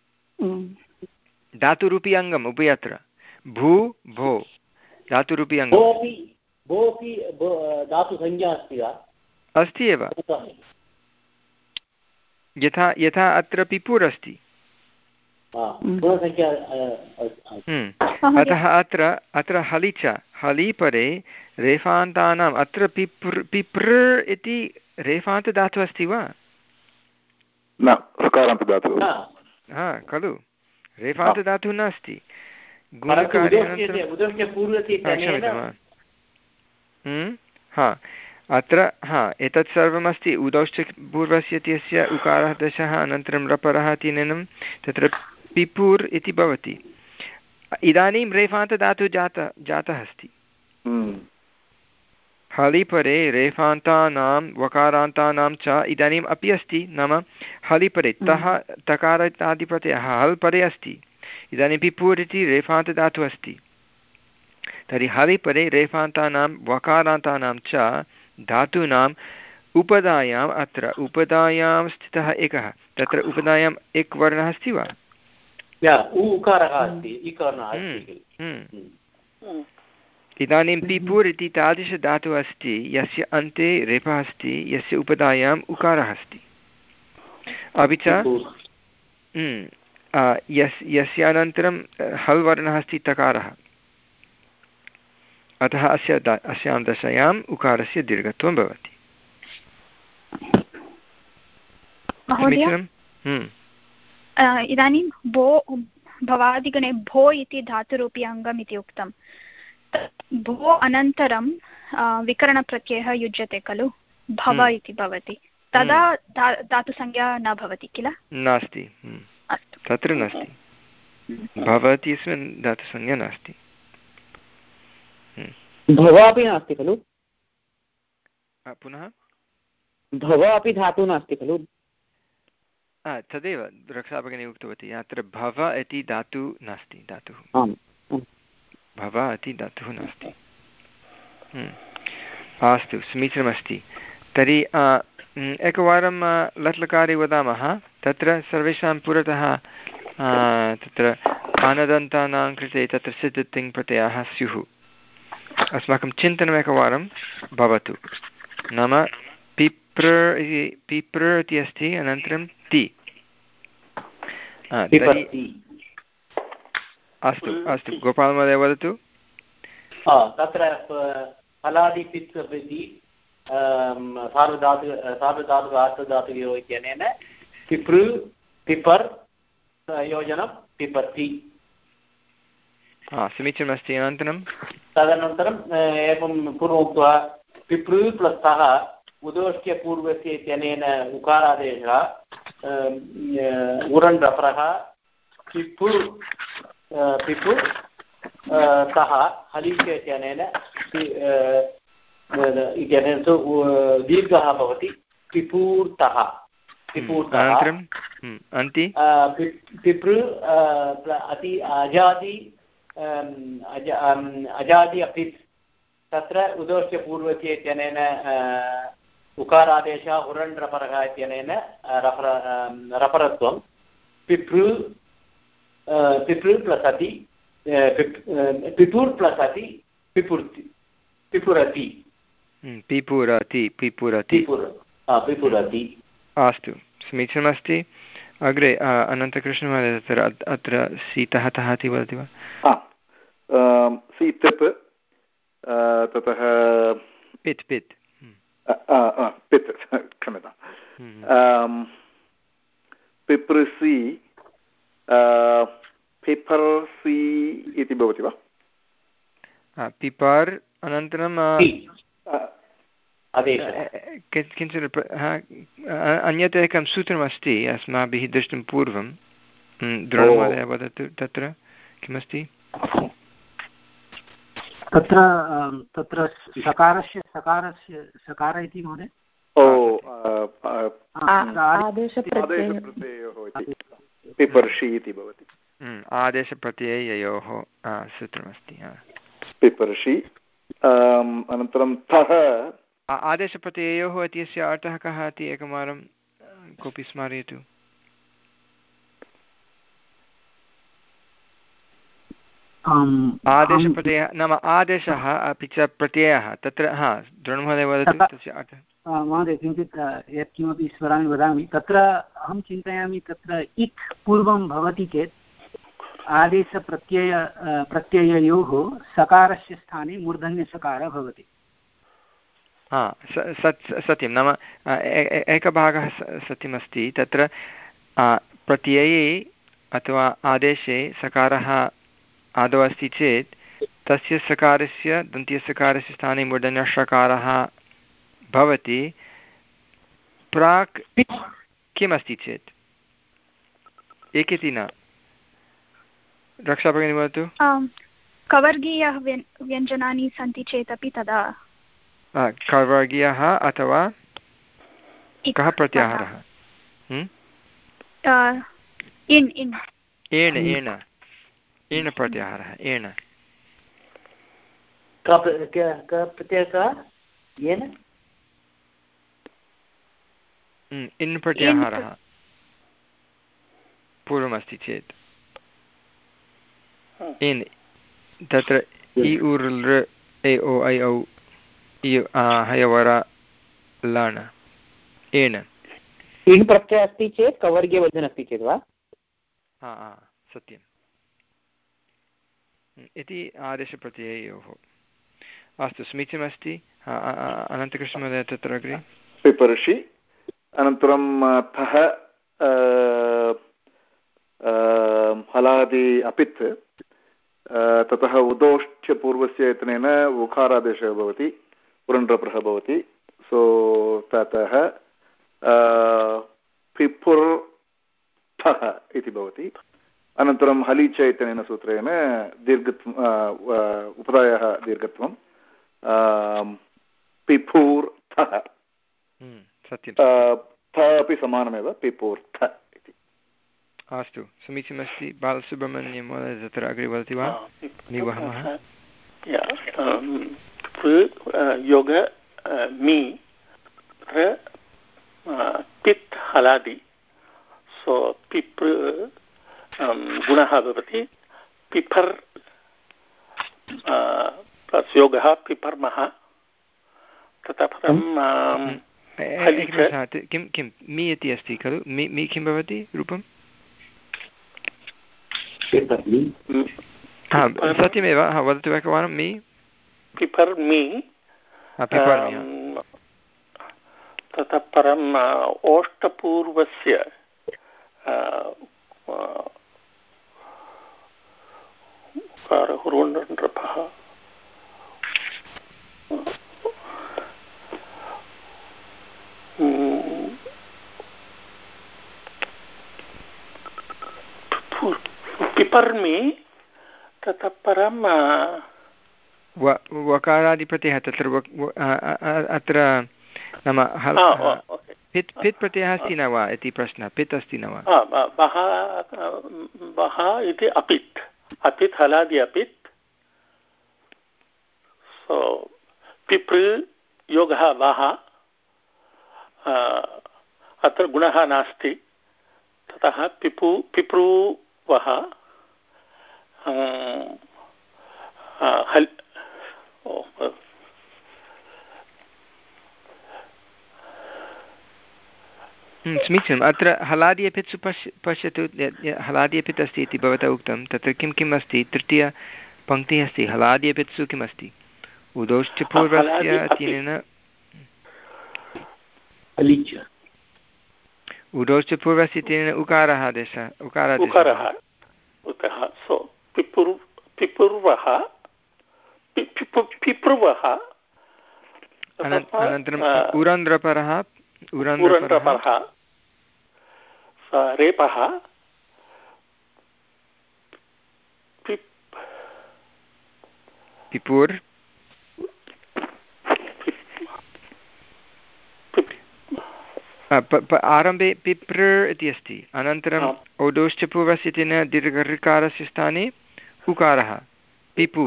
धातुरूपी अङ्गम् उभयत्र भू भो धातुरूपी अङ्गम् धातुसंज्ञा अस्ति वा? अस्ति एव यथा यथा अत्र पिपुर् अस्ति। अतः अत्र अत्र हलि च हलि परे रेफान्तानाम् अत्र पिप्र पिप्र इति रेफान्तधातुः अस्ति वा? न सकारान्तधातुः हा खलु रेफान्तधातुः नास्ति। हा अत्र हा एतत् सर्वमस्ति उदौश्च पूर्वस्य इत्यस्य उकारः दशः अनन्तरं रपरः तिनेनं तत्र पिपुर् इति भवति। इदानीं रेफान्तधातुः जातः जातः अस्ति। हलिपरे रेफान्तानां वकारान्तानां च इदानीम् अपि अस्ति नाम हलिपरे तः तकार इत्यादिप्रत्ययः हल् परे अस्ति। इदानीं पिपुर् इति रेफान्तधातुः अस्ति। तर्हि हलिपरे रेफान्तानां वकारान्तानां च धातूनाम् उपधायाम् अत्र उपधायां स्थितः एकः तत्र उपधायाम् एक वर्णः अस्ति वा? इदानीं पिपुर् इति तादृशधातुः अस्ति यस्य अन्ते रेफः अस्ति यस्य उपधायाम् उकारः अस्ति अपि च यस् यस्य अनन्तरं हल् वर्णः अस्ति तकारः। अतः अस्य अस्यां दशायाम् उकारस्य दीर्घत्वं भवति। इदानीं भो भवादिगणे भो इति धातुरूपी अङ्गम् इति उक्तं। भो अनन्तरं विकरणप्रत्ययः युज्यते खलु भव इति भवति तदा धातुसंज्ञा न भवति किल? नास्ति तत्र नास्ति भवति अस्मिन् धातुसंज्ञा नास्ति। भव अपि नास्ति खलु? पुनः भव अपि धातुः नास्ति खलु? तदेव रक्षाभगिनी उक्तवती अत्र भव इति धातुः नास्ति धातुः भव इति धातुः नास्ति। अस्तु समीचीनमस्ति। तर्हि एकवारं लट्लकारे वदामः तत्र सर्वेषां पुरतः तत्र आनदन्तानां कृते तत्र सिद् तिङ् प्रत्ययाः स्युः। अस्माकं चिन्तनम् एकवारं भवतु। नाम पिप्र इति पिप्र इति अस्ति अनन्तरं ति। अस्तु अस्तु गोपालमहोदय वदतु। तत्र हलादिपित् इति सार्वधातु सार्वधातुक आर्धधातुकयोः इत्यनेन पिपृ पिपर् योजनं पिपर्ति। समीचीनमस्ति। अनन्तरं तदनन्तरम् एवं पूर्वम् उक्त्वा पिपृ प्लस् तः उदोष्ट्यपूर्वस्य इत्यनेन उकारादेशः उरण् रफरः पिपुर् पिपुर् तः हलिके इत्यनेन इत्यनेन तु दीर्घः भवति पिपूर्तः पिपूर्तः पिपृ अति अजादि अजादि अपि तत्र उदोष्ट्यपूर्वस्य इत्यनेन उकारादेशः उरण् रपरः इत्यनेन रपर रपरत्वं पिपृ पिपृ प्लस् अति पिपुर् प्लस् अति पिपुर्ति पिपुरति पिपुरति पिपुरति पिपुरति। अस्तु समीचीनमस्ति। अग्रे अनन्तकृष्णमहोदय तत्र अत्र सीतः तः इति वदति वा? सीतप् ततः पित् पित् पित् क्षम्यतां पिपृसि पिपर्सि इति भवति वा? पिपर् अनन्तरं किञ्चित् अन्यत् एकं सूत्रमस्ति अस्माभिः दृष्टं पूर्वं। द्रोणमहोदय वदतु तत्र किमस्ति? तत्र तत्र सकारस्य सकारस्य सकार इति महोदय पिपर्षि इति भवति। आदेशप्रत्यययोः सूत्रमस्ति पिपर्षि। अनन्तरं तः आदेशप्रत्यययोः इत्यस्य अर्थः कः इति एकवारं कोऽपि स्मारयतु। आदेशप्रत्ययः नाम आदेशः अपि च प्रत्ययः तत्र हा द्रोणमहोदय वदतु तस्य अर्थः। महोदय किञ्चित् यत्किमपि स्मरामि वदामि। तत्र अहं चिन्तयामि तत्र इक् पूर्वं भवति चेत् आदेशप्रत्यय प्रत्यययोः सकारस्य स्थाने मूर्धन्यसकारः भवति। हा सत् सत्यं नाम एकभागः सत्यमस्ति तत्र प्रत्यये अथवा आदेशे सकारः आदौ अस्ति चेत् तस्य सकारस्य दन्त्यसकारस्य स्थाने मूर्धन्यषकारः भवति। प्राक् किमस्ति चेत् एकेति न। रक्षाभगिनी वदतु। कवर्गीयाः व्यञ्जनानि सन्ति चेदपि तदा कवर्गीयः अथवा कः प्रत्याहारः? इन् इन् एण एण एण प्रत्याहारः एण इन् प्रत्याहारः पूर्वमस्ति चेत् इन् तत्र इ उर् लृ ए ओ ऐ औ इ हयवर लण एण इन् प्रत्ययः अस्ति चेत् कवर्गीयवचनम् अस्ति चेत् वा? हा सत्यम् इति आदेशप्रत्यययोः। अस्तु समीचीनमस्ति। अनन्तकृष्णमहोदय तत्र अग्रे पिपर्षि। अनन्तरं थः हलादि अपित् ततः उदोष्ठ्यपूर्वस्य इत्यनेन उकारादेशः भवति पुरण्ड्रप्रः भवति। सो ततः पिपुर्थः इति भवति। अनन्तरं हलीच इत्यनेन सूत्रेण दीर्घत्वं उपधायाः दीर्घत्वं पिफूर्थः थ अपि समानमेव पिपूर्थ इति। अस्तु समीचीनमस्ति। बालसुब्रह्मण्यं महोदय तत्र अग्रे वदति वा? निवहमः योग मी पित् हलादि सो पिप्र गुणः भवति पिपर् प्लस् योगः पिपर्मः ततः परं किं किं मी इति अस्ति खलु मी मी किं भवति रूपं? सत्यमेव वदतु एकवारं मी पिपर् मी ततः परम् ओष्टपूर्वस्य नृपः पिपर्मि ततः परं वकारादिप्रत्ययः तत्र अत्र नाम पित् पित् प्रत्ययः अस्ति न वा इति प्रश्नः। पित् अस्ति न वा? वः इति अपित् अपित् हलादि अपित् सो पिपृ योगः वः अत्र गुणः नास्ति ततः पिपु पिपृवः हल् समीचीनम्। अत्र हलादि अपित्सु पश्य पश्यतु हलादि अपित् अस्ति इति भवता उक्तं तत्र किं किम् अस्ति? तृतीयपङ्क्तिः अस्ति हलादि अपित्सु किम् अस्ति? उदौश्च पूर्वस्य तिनेन उदौश्च पूर्वस्य तिनेन उकारः आदेशः उकारादेशः उतः सो पिपुर् पिपुर्वः पिपृवः अनन्तरम् उरन्द्रपरः उरन्द्रपरः रेपः पिपुर् आरम्भे पिप्र इति अस्ति अनन्तरम् ओदोश्च पूर्वस्य तेन दीर्घऋकारस्य स्थाने उकारः पिपु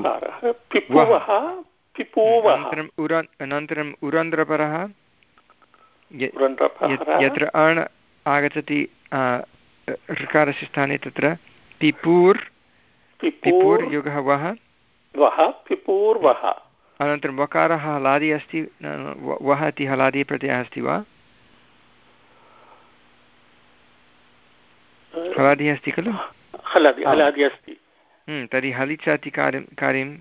अनन्तरम् उर अनन्तरम् उरन्द्रपरः यत्र अण् आगच्छति ऋकारस्य स्थाने तत्र पिपूर् पिपूर् योगः वः अनन्तरं वकारः हलादि अस्ति वः इति हलादि प्रत्ययः अस्ति वा? हलादि अस्ति खलु? हलादि हलादि अस्ति। तर्हि हलिच इति कार्यं कार्यं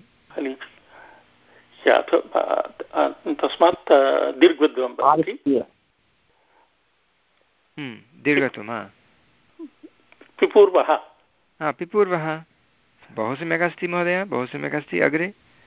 तस्मात् दीर्घत्वं भवति। दीर्घत्वं हा पिपूर्वः हा पिपूर्वः बहु सम्यक् अस्ति महोदय बहु सम्यक् अस्ति। अग्रे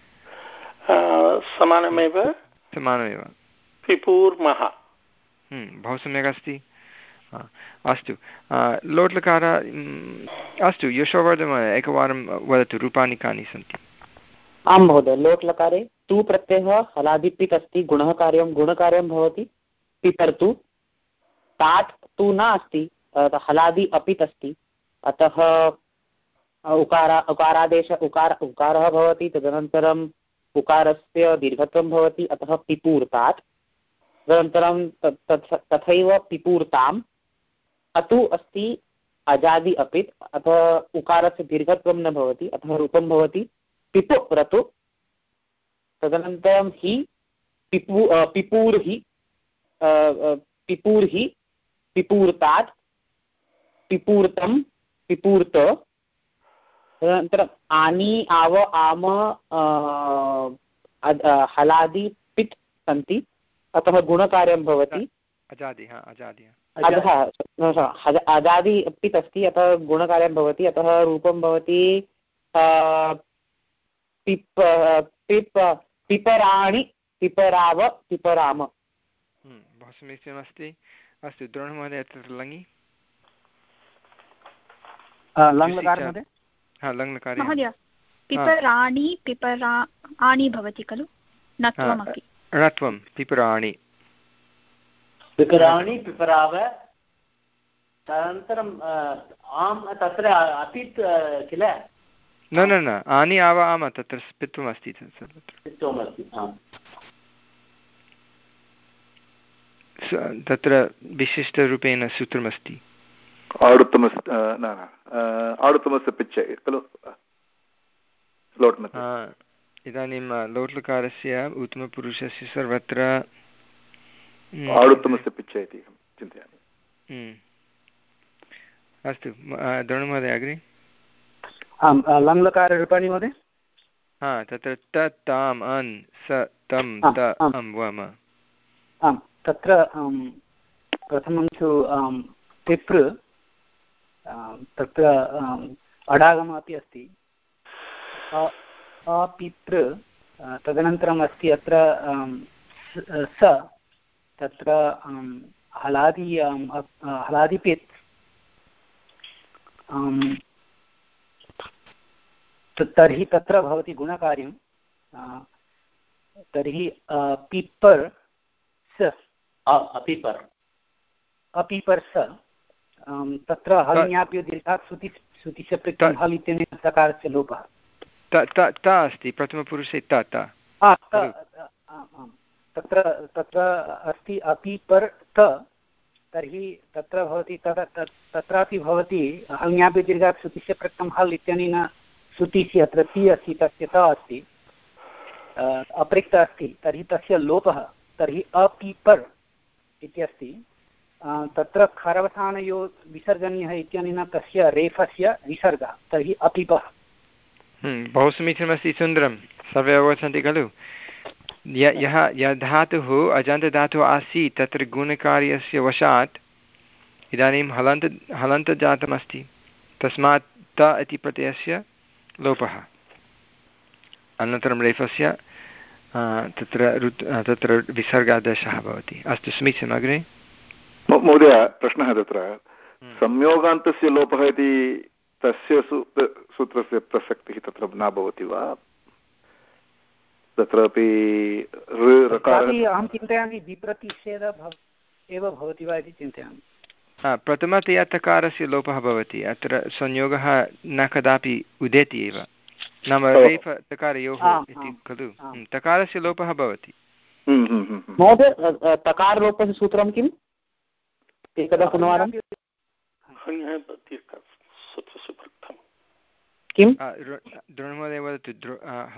समानमेव समानमेव पिपूर्मः बहु सम्यक् अस्ति। अस्तु लोट्लकार अस्तु यशोवर्धन एकवारं वदतु रूपाणि कानि सन्ति? आं महोदय लोट्लकारे तु प्रत्ययः हलादिपित् अस्ति गुणः कार्यं गुणकार्यं भवति पितर्तु ताट् तु नास्ति हलादि अपित् अस्ति अतः उकार उकारादेश उकार उकारः भवति तदनन्तरम् उकारस्य दीर्घत्वं भवति अतः पिपूर्तात् तदनन्तरं तथैव पिपूर्ताम् अतु अस्ति अजादि अपित् अतः उकारस्य दीर्घत्वं न भवति अतः रूपं भवति पिपु रतु तदनन्तरं हि पिपू पिपूर्हि पिपूर्हि पिपूर्तात् पिपूर्तं पिपूर्त तदनन्तरम् आनी आव आम हलादि पित् सन्ति अतः गुणकार्यं भवति अजादि हा अजादि अतः अजादि पित् अस्ति अतः गुणकार्यं भवति अतः रूपं भवति पिप पिप पिपराणि पिपराव पिपराम। बहु समीचीनमस्ति। अस्तु द्रोणमहोदय तत्र लङि महोदय पिपराणि पिपराणि भवति खलु नत्वमपि णत्वं पिपराणि विकराणि पिपराव तदनन्तरम् आम् तत्र अपित् किल न न न आनि आव आम तत्र स्पित्वमस्ति स्पित्वमस्ति तत्र विशिष्टरूपेण सूत्रमस्ति आडुत्तमस् न आडुत्तमस्य पिच्च खलु लोट् मध्ये इदानीं लोट्लकारस्य उत्तमपुरुषस्य सर्वत्र आडुत्तमस्य पिच्च इति चिन्तयामि। अस्तु द्रोणमहोदय अग्रे। आम् लङ्लकाररूपाणि महोदय। हा तत्र त ताम् अन् स तं त अं वम। आम् तत्र प्रथमं तु पिपृ तत्र अडागमः अपि अस्ति अपितृ तदनन्तरम् अस्ति अत्र स तत्र हलादि हलादिपित् तर्हि तत्र भवति गुणकार्यं तर्हि पिपर् स अपिपर् अपिपर् स तत्र हल् दीर्घात् श्रुति श्रुतिस्य पृक्तं हल् इत्यनेन सकारस्य लोपः त अस्ति प्रथमपुरुषे त तत्र तत्र अस्ति अपिपर् त तर्हि तत्र भवति तत्र तत्रापि भवति हल् दीर्घात् श्रुतिस्य पृक्तं हल् इत्यनेन श्रुतिः अत्र ति अस्ति तस्य त अस्ति अपृक्त अस्ति तर्हि तस्य लोपः तर्हि अपिपर् इत्यस्ति तत्र खरवसानयो विसर्जनीयः इत्यनेन तस्य रेफस्य विसर्गः तर्हि अपिपः। बहु समीचीनमस्ति सुन्दरं सर्वे अवगच्छन्ति खलु यः यः धातुः अजन्तधातुः आसीत् तत्र गुणकार्यस्य वशात् इदानीं हलन्त हलन्तजातमस्ति तस्मात् त इति प्रत्ययस्य लोपः अनन्तरं रेफस्य तत्र ऋत् तत्र विसर्गादेशः भवति। अस्तु समीचीनम् अग्रे महोदय प्रश्नः तत्र संयोगान्तस्य लोपः इति तस्य सूत्रस्य प्रसक्तिः तत्र न भवति वा तत्रापि अहं चिन्तयामि विप्रतिषेधः एव भवति वा इति चिन्तयामि। प्रथमतया तकारस्य लोपः भवति अत्र संयोगः न कदापि उदेति एव नाम रेफ तकारयोः इति खलु तकारस्य लोपः भवति। महोदय तकारलोपस्य सूत्रं किम् एकदा पुनवारं किं द्रोणमहोदय वदतु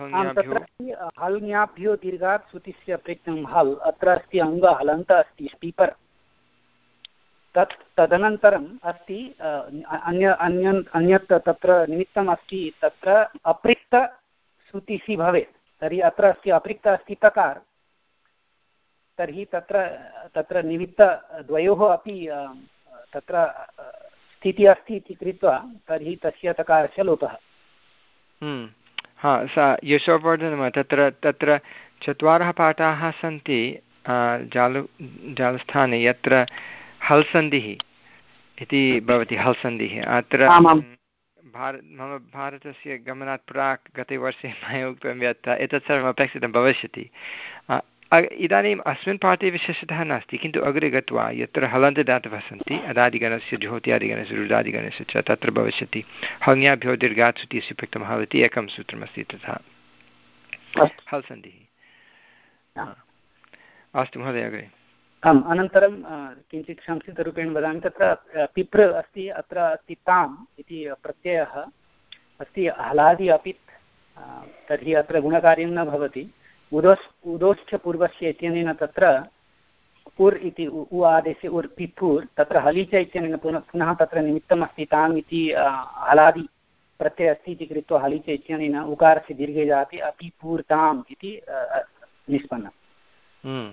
हल् दीर्घात् श्रुतिस्य पृक्तं हल् अत्र अस्ति अङ्ग हलन्त अस्ति स्पीपर् तत् तदनन्तरम् अस्ति अन्य अन्य अन्यत् तत्र निमित्तम् अस्ति तत्र अपृक्तश्रुतिः भवेत् तर्हि अत्र अस्ति अपृक्त अस्ति तकार तर्हि तत्र तत्र निमित्तद्वयोः अपि तत्र स्थितिः अस्ति इति कृत्वा तर्हि तस्य तकारस्य लोपः। हा सा यशोवर्धनः तत्र तत्र चत्वारः पाठाः सन्ति जालु जालस्थाने यत्र हल् सन्धिः इति भवति हल् सन्धिः अत्र भारत मम भारतस्य गमनात् प्राक् गते वर्षे मया उक्तं यत् एतत् सर्वम् अपेक्षितं भविष्यति। इदानीम् अस्मिन् पाठे विशेषतः नास्ति किन्तु अग्रे गत्वा यत्र हलन्तदातवः सन्ति अदादिगणस्य ज्योत्यादिगणस्य रुदादिगणस्य च तत्र भविष्यति हङ्याभ्यो दीर्घात् श्रुतिस्य पृक्तं हल् इति एकं सूत्रमस्ति तथा हल् सन्धिः। अस्तु महोदय अग्रे। आम् अनन्तरं किञ्चित् संक्षिप्तरूपेण वदामि तत्र पिप्र अस्ति अत्र अस्ति ताम् इति प्रत्ययः अस्ति हलादि अपित् तर्हि अत्र गुणकार्यं न भवति उदोस् उदोश्च इत्यनेन तत्र पुर् इति उ आदेशे उर् पिपुर् तत्र हलिच इत्यनेन पुनः पुनः तत्र निमित्तम् अस्ति ताम् इति हलादि प्रत्ययः अस्ति इति कृत्वा हलिच इत्यनेन उकारस्य दीर्घे जाति अपिपूर् ताम् इति निष्पन्नम्।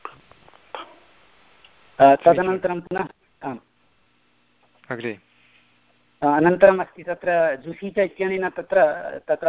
तदनन्तरं पुनः आम् अग्रे अनन्तरम् अस्ति तत्र जुषिच इत्यनेन तत्र तत्र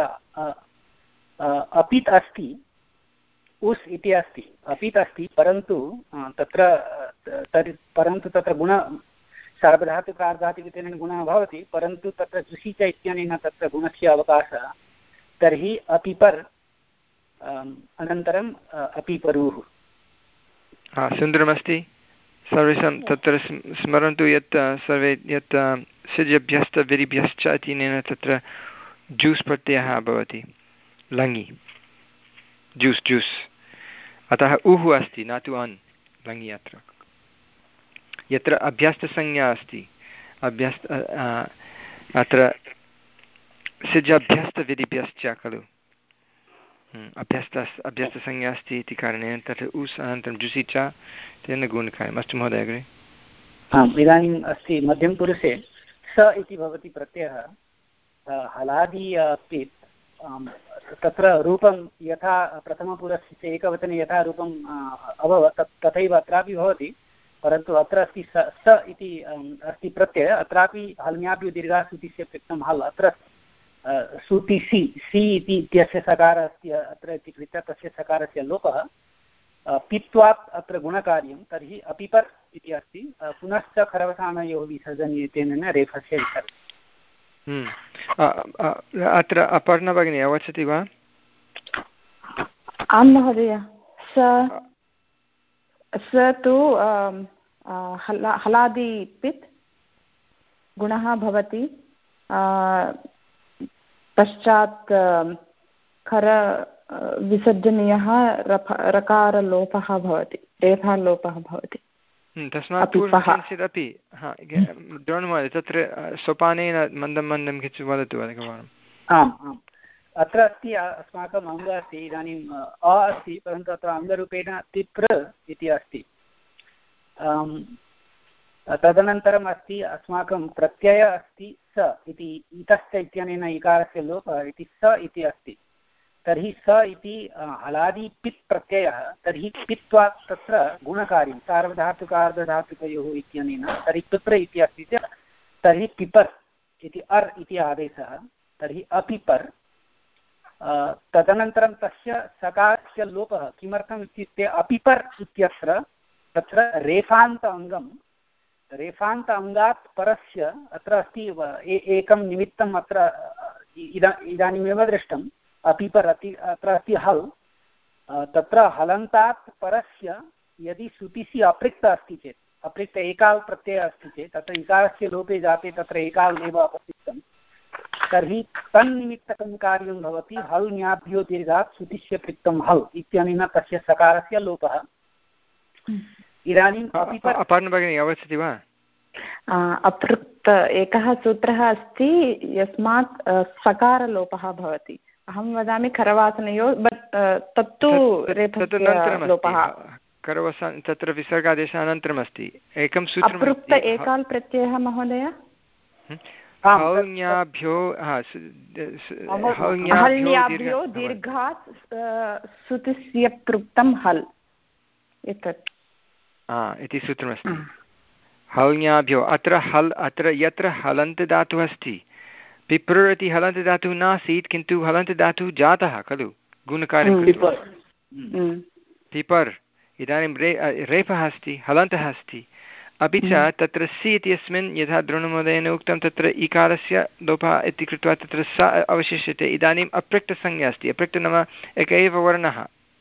अपित् अस्ति उस् इति अस्ति अपित् अस्ति परन्तु तत्र तर्हि परन्तु तत्र गुण सार्वधातुकार्धातुक इत्यनेन गुणः भवति परन्तु तत्र जुषिच इत्यनेन तत्र गुणस्य अवकाशः तर्हि अपिपर् अनन्तरम् अपिपरुः। सुन्दरमस्ति सर्वेषां तत्र स्मरन्तु यत् सर्वे यत् सिजभ्यश्च विरिभ्यश्च इत्यनेन तत्र जूस् प्रत्ययः भवति लङि जूस् जूस् अतः उः अस्ति न तु अन् लङि अत्र यत्र अभ्यस्तसंज्ञा अस्ति अभ्यस्त अत्र सिजभ्यस्तविधिभ्यश्च खलु अभ्यस्त अभ्यस्तसंज्ञा अस्ति इति कारणेन तत्र उस् अनन्तरं जुसि च तेन गुणकार्यम् अस्तु महोदय अग्रे आम् इदानीम् अस्ति मध्यमपुरुषे स इति भवति प्रत्ययः हलादि अपि तत्र रूपं यथा प्रथमपुरस्य एकवचने यथा रूपम् अभवत् तत् तथैव अत्रापि भवति परन्तु अत्र अस्ति स स इति अस्ति प्रत्ययः अत्रापि हल्ङ्याभ्यो दीर्घासुतिस्य प्रयुक्तं हल् अत्र सुति सि सि इति इत्यस्य सकारः अस्ति अत्र इति कृत्वा तस्य सकारस्य लोपः पित्वात् अत्र गुणकार्यं तर्हि अपिपर् इति अस्ति पुनश्च खरवसानयोः विसर्जनीयतेन रेफस्य विसर्जनम् अत्र अपर्णा भगिनी अवगच्छति वा आं महोदय स स तु हलादिपित् गुणः भवति पश्चात् खर विसर्जनीयः रकारलोपः भवति रेफालोपः भवति तस्मात् पूर्वं किञ्चिदपि द्रोणमहोदय तत्र सोपानेन मन्दं मन्दं किञ्चित् वदतु एकवारम् आम् आम् अत्र अस्ति अस्माकम् अङ्ग अस्ति इदानीम् अ अस्ति परन्तु अत्र अङ्गरूपेण तिप्र इति अस्ति तदनन्तरम् अस्ति अस्माकं प्रत्ययः अस्ति स इति इतश्च इत्यनेन इकारस्य लोपः इति स इति अस्ति तर्हि स इति हलादि पित् प्रत्ययः तर्हि पित्वात् तत्र गुणकार्यं सार्वधातुकार्धधातुकयोः इत्यनेन तर्हि पिप्र इति अस्ति चेत् तर्हि पिपर् इति अर् इति आदेशः तर्हि अपिपर् तदनन्तरं तस्य सकारस्य लोपः किमर्थम् इत्युक्ते अपिपर् इत्यत्र तत्र रेफान्त अङ्गं रेफान्त अङ्गात् परस्य अत्र अस्ति एकं निमित्तम् अत्र इदा इदानीमेव दृष्टम् अपिपर् अति अत्र अस्ति हल् तत्र हलन्तात् परस्य यदि सुतिसि अप्रिक्त अस्ति चेत् अप्रिक्त एकाल् प्रत्ययः अस्ति चेत् तत्र इकारस्य लोपे जाते तत्र एकाल् एव अपतिष्ठं तर्हि तन्निमित्तकं कार्यं भवति हल् ञाभ्यो दीर्घात् सुतिस्य पृक्तं हल् इत्यनेन तस्य सकारस्य लोपः इदानीम् अपर्णा भगिनी अवगच्छति वा अपृक्त एकः सूत्रः अस्ति यस्मात् सकारलोपः भवति अहं वदामि खरवासनयो बट् तत्तु रेफस्य लोपः करवसन तत्र विसर्गादेशः अनन्तरम् अस्ति एकं सूत्रम् अपृक्त एकाल् प्रत्ययः महोदय हल्ङ्याभ्यो हल्ङ्याभ्यो दीर्घात् सुतिस्य पृक्तं हल् एतत् इति सूत्रमस्ति हल्ङ्याभ्यो अत्र हल् अत्र यत्र हलन्तदातुः अस्ति पिप्र इति हलन्तदातुः नासीत् किन्तु हलन्तदातुः जातः खलु गुणकार्यं पिपर् इदानीं रे रेफः अस्ति हलन्तः अस्ति अपि च तत्र सि इत्यस्मिन् यथा द्रोणमहोदयेन उक्तं तत्र इकारस्य लोपः इति कृत्वा तत्र स अवशिष्यते इदानीम् अपृक्तसंज्ञा अस्ति अपृक्त नाम एक एव वर्णः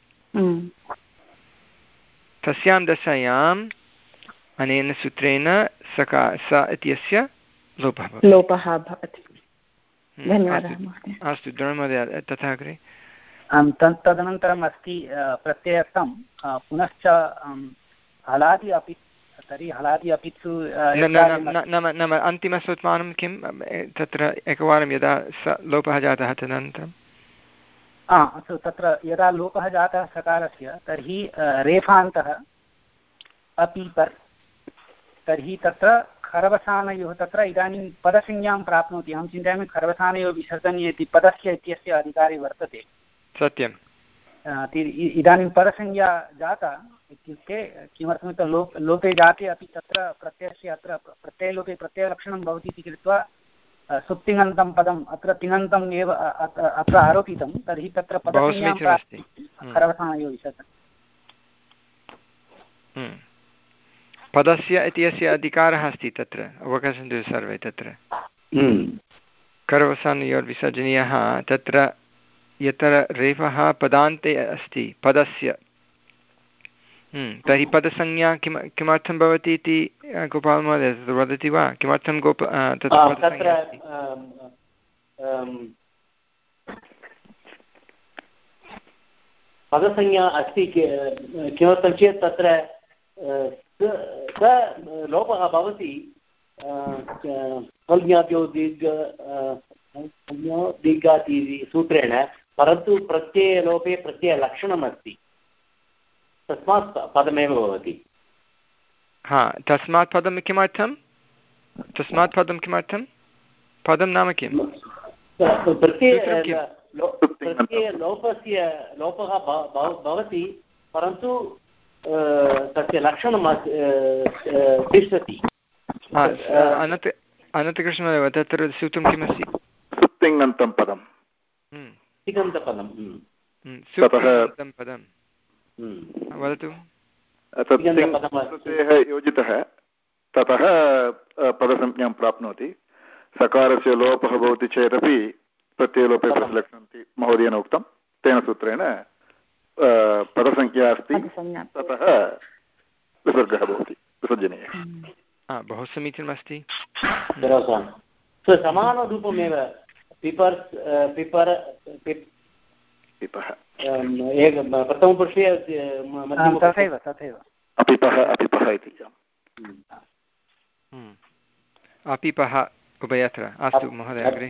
तस्यां दशायाम् अनेन सूत्रेण सका स इत्यस्य लोपः लोपः भवति धन्यवादः अस्तु द्रोणमहोदय तथा अग्रे आं तदनन्तरम् अस्ति प्रत्ययर्थं पुनश्च हलादि अपि तर्हि हलादि अपित्सु नाम नाम अन्तिमसोत्मानं किं तत्र एकवारं यदा स लोपः जातः तदनन्तरं अस्तु तत्र यदा लोपः जातः सकारस्य तर्हि रेफान्तः अपिपर् तर्हि तत्र खरवसानयोः तत्र इदानीं पदसंज्ञां प्राप्नोति अहं चिन्तयामि खरवसानयोः विसर्जनीय इति पदस्य इत्यस्य अधिकारी वर्तते सत्यम् इदानीं पदसंज्ञा जाता इत्युक्ते किमर्थमित्युक्ते लोप लोपे जाते अपि तत्र प्रत्ययस्य अत्र प्रत्ययलोपे प्रत्ययलक्षणं भवति इति कृत्वा सुप्तिङन्तं पदम् अत्र तिङन्तम् एव अत्र आरोपितं तर्हि तत्र पदसंज्ञां प्राप्ति खरवसानयोः विसर्जनं पदस्य इत्यस्य अधिकारः अस्ति तत्र अवगच्छन्तु सर्वे तत्र खरवसानयोर्विसर्जनीयः तत्र यत्र रेफः पदान्ते अस्ति पदस्य तर्हि पदसंज्ञा किम किमर्थं भवति इति गोपालमहोदय वदति वा किमर्थं गोप तत्र पदसंज्ञा अस्ति किमर्थं चेत् तत्र लोपः भवति संज्ञाभ्यो दीर्घ दीर्घाति सूत्रेण, परन्तु प्रत्ययलोपे प्रत्ययलक्षणम् अस्ति, तस्मात् पदमेव भवति। हा, तस्मात् पदं किमर्थं तस्मात् पदं किमर्थं पदं नाम किं? प्रत्यय प्रत्ययलोपस्य लोपः भवति, परन्तु तस्य लक्षणं तिष्ठति। अनन्त अनन्तकृष्णमहोदय, तत्र सूत्रं किमस्ति? सुप्तिङन्तं पदं, तिङन्तपदं सुप्तिङन्तं पदं वदतु। प्रत्ययः योजितः, ततः पदसंज्ञां प्राप्नोति। सकारस्य लोपः भवति चेदपि प्रत्ययलोपे प्रतिलक्षन्ति महोदयेन उक्तं, तेन सूत्रेण पदसंख्या अस्ति, ततः विसर्गः भवति, विसर्जनीयः। बहु समीचीनमस्ति। समानरूपमेव पिपर् पिपर पिपः एक प्रथमपुरुषे तथैव तथैव अपिपः अपिपः इति अपिपः उभयत्र। अस्तु महोदय अग्रे।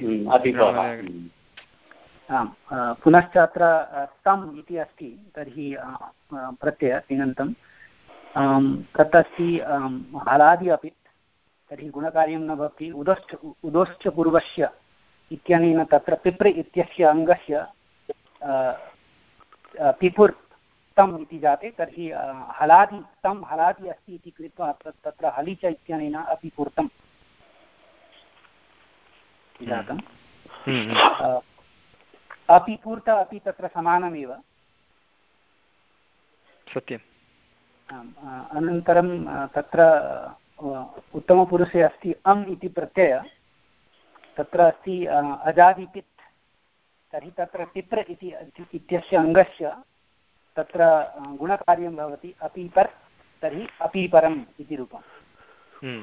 आम्, पुनश्च अत्र तम् इति अस्ति, तर्हि प्रत्यय तिङन्तं तत् अस्ति हलादि अपि, तर्हि गुणकार्यं न भवति। उदश्च उदोश्च पूर्वस्य इत्यनेन तत्र पिप्र इत्यस्य अङ्गस्य पिपुर् तम् इति जाते, तर्हि हलादि तम् हलादि अस्ति इति कृत्वा तत्र हलिच इत्यनेन अपि पूर्तं जातम्। अपि पूर्त अपि तत्र समानमेव। सत्यम्। अनन्तरं तत्र उत्तमपुरुषे अस्ति अम् इति प्रत्यय, तत्र अस्ति अजादिपित्, तर्हि तत्र पिप्र इति इत्यस्य अङ्गस्य तत्र गुणकार्यं भवति अपीपर्, तर्हि अपीपरम् इति रूपम्।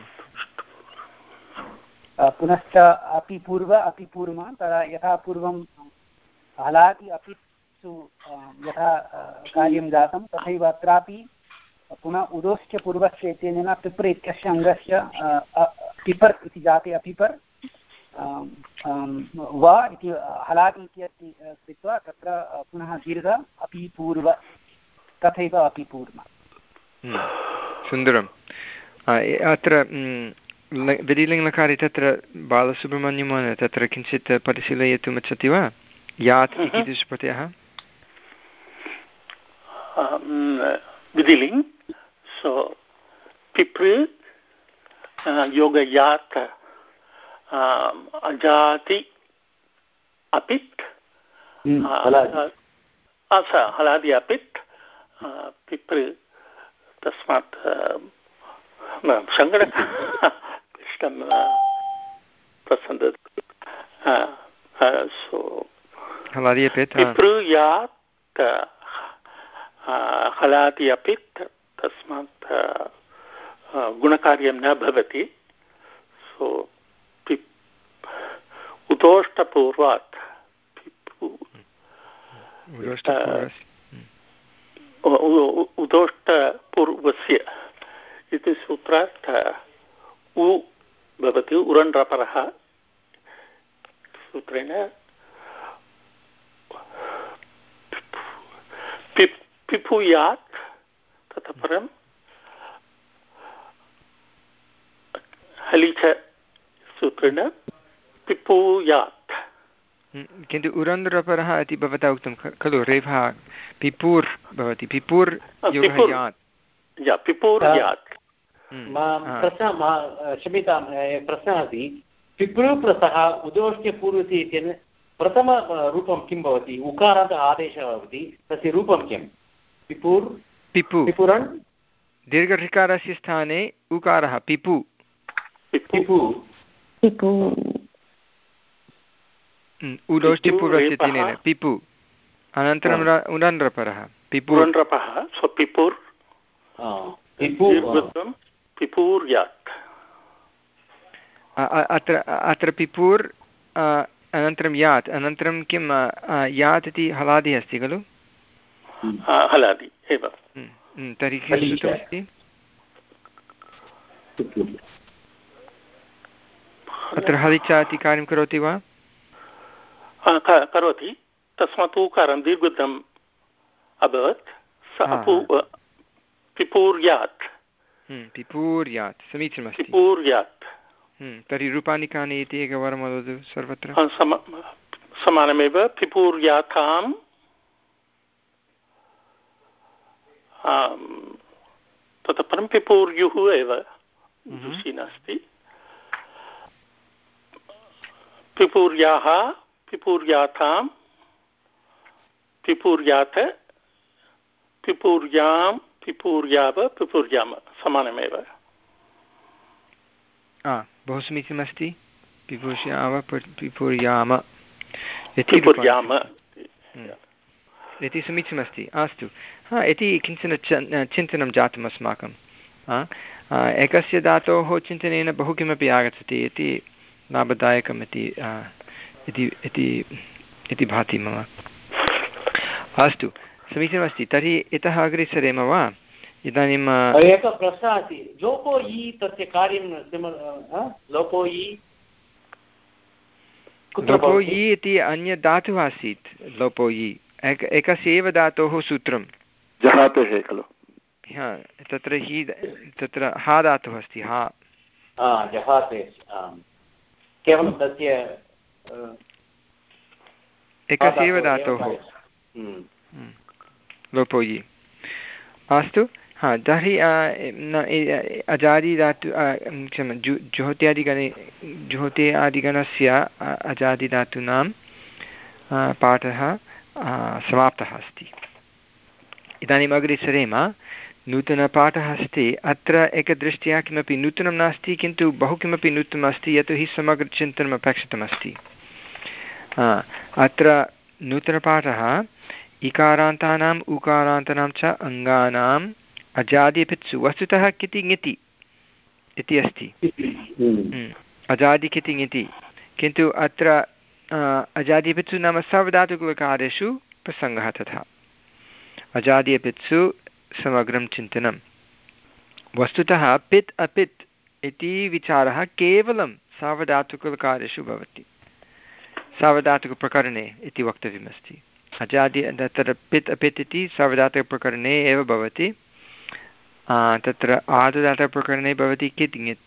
पुनश्च अपि पूर्व अपि पूर्व, तदा यथा पूर्वं हलादि अपित्सु यथा कार्यं जातं तथैव अत्रापि पुनः उदोश्च पूर्वस्य इत्यनेन पिप्र इत्यस्य अङ्गस्य पिपर् इति जाते अपिपर् वा इति हलादि इति कृत्वा तत्र पुनः दीर्घ अपि पूर्व, तथैव अपि पूर्व। सुन्दरम्। अत्र विधिलिङ्गकारे तत्र बालसुब्रह्मण्यमहोदय तत्र किञ्चित् परिशीलयितुम् इच्छति वा? यात् कीदृशप्रत्ययः? विधिलिङ्ग्, सो पिपृ योगयात् अजाति अपित् हलादि अपित् पिपृ, तस्मात् सङ्गणक सो पिपृयात् हलादि अपित्, तस्मात् गुणकार्यं न भवति। सो उदोष्टपूर्वात् उदोष्टपूर्वस्य इति सूत्रात् उ भवति, उरण्रपरः सूत्रेण पिपुयात्, ततः परं हलिच सूत्रेण पिपुयात्। किन्तु उरन्द्रपरः इति भवता उक्तं खलु, रेफः पिपूर् भवति, पिपूर् यात् पिपूर्यात्। प्रश्नः क्षम्यतां, प्रश्नः अस्ति, पिपृ प्लसः उदोष्य पूर्वस्य इत्यनेन प्रथमरूपं किं भवति? उकारात् आदेशः भवति, तस्य रूपं किं? पिपुर् पिपु पिपुरन्, दीर्घऋकारस्य स्थाने उकारः पिपु पिपु पिपु उदोष्टिपूर्वस्य तिनेन पिपु, अनन्तरं उरन्द्रपरः पिपुरन्द्रपः, सो पिपुर् पिपूर्यात् अत्र अत्र पिपूर् अनन्तरं यात् अनन्तरं किं यात् इति हलादि अस्ति खलु हलादि एव तर्हि किं सूत्रमस्ति अत्र हलिचा इति कार्यं करोति वा करोति तस्मात् उकारं दीर्घम् अभवत् पिपूर्यात् पिपूर्यात् समीचीनमस्ति पिपूर्यात् तर्हि रूपाणि कानि इति एकवारं वदतु सर्वत्र समानमेव पिपूर्याथां ततः परं पिपूर्युः एव रुचि नास्ति पिपूर्याः पिपूर्याथां पिपूर्याथ पिपूर्यां पिपूर्याव पिपूर्याम समानमेव बहु समीचीनमस्ति पिपूर्याव पिपूर्याम इति समीचीनमस्ति अस्तु हा इति किञ्चन चिन्तनं जातम् अस्माकं एकस्य धातोः चिन्तनेन बहु किमपि आगच्छति इति लाभदायकम् इति भाति मम अस्तु समीचीनमस्ति तर्हि इतः अग्रे सरेम वा इदानीम् एकः प्रश्नः अस्ति लोपो इ तस्य कार्यं लोपो इ लोपो इ इति अन्यत् धातुः आसीत् लोपो इ एक एकस्य एव धातोः सूत्रं जहातेः खलु तत्र हि तत्र हा धातुः अस्ति हा जहाते केवलं तस्य एकस्य एव धातोः लोपो इ अस्तु हा तर्हि अजादि धातु क्षम्यतां जु जुहोत्यादिगणे जुहोत्यादिगणस्य अजादिधातूनां पाठः समाप्तः अस्ति इदानीम् अग्रे सरेम नूतनपाठः अस्ति अत्र एकदृष्ट्या किमपि नूतनं नास्ति किन्तु बहु किमपि नूतनम् अस्ति यतोहि समग्रचिन्तनम् अपेक्षितमस्ति अत्र नूतनपाठः इकारान्तानाम् उकारान्तानां च अङ्गानाम् अजादिपित्सु वस्तुतः किति ङिति इति अस्ति अजादिकिति ङिति किन्तु अत्र अजादिपित्सु नाम सर्वधातुककार्येषु प्रसङ्गः तथा अजादिपित्सु समग्रं चिन्तनं वस्तुतः पित् अपित् इति विचारः केवलं सार्वधातुककार्येषु भवति सार्वधातुकप्रकरणे इति वक्तव्यमस्ति अजादि तत्र पित् अपित् इति सार्वधातुकप्रकरणे एव भवति तत्र आर्धधातुकप्रकरणे भवति कित् ङित्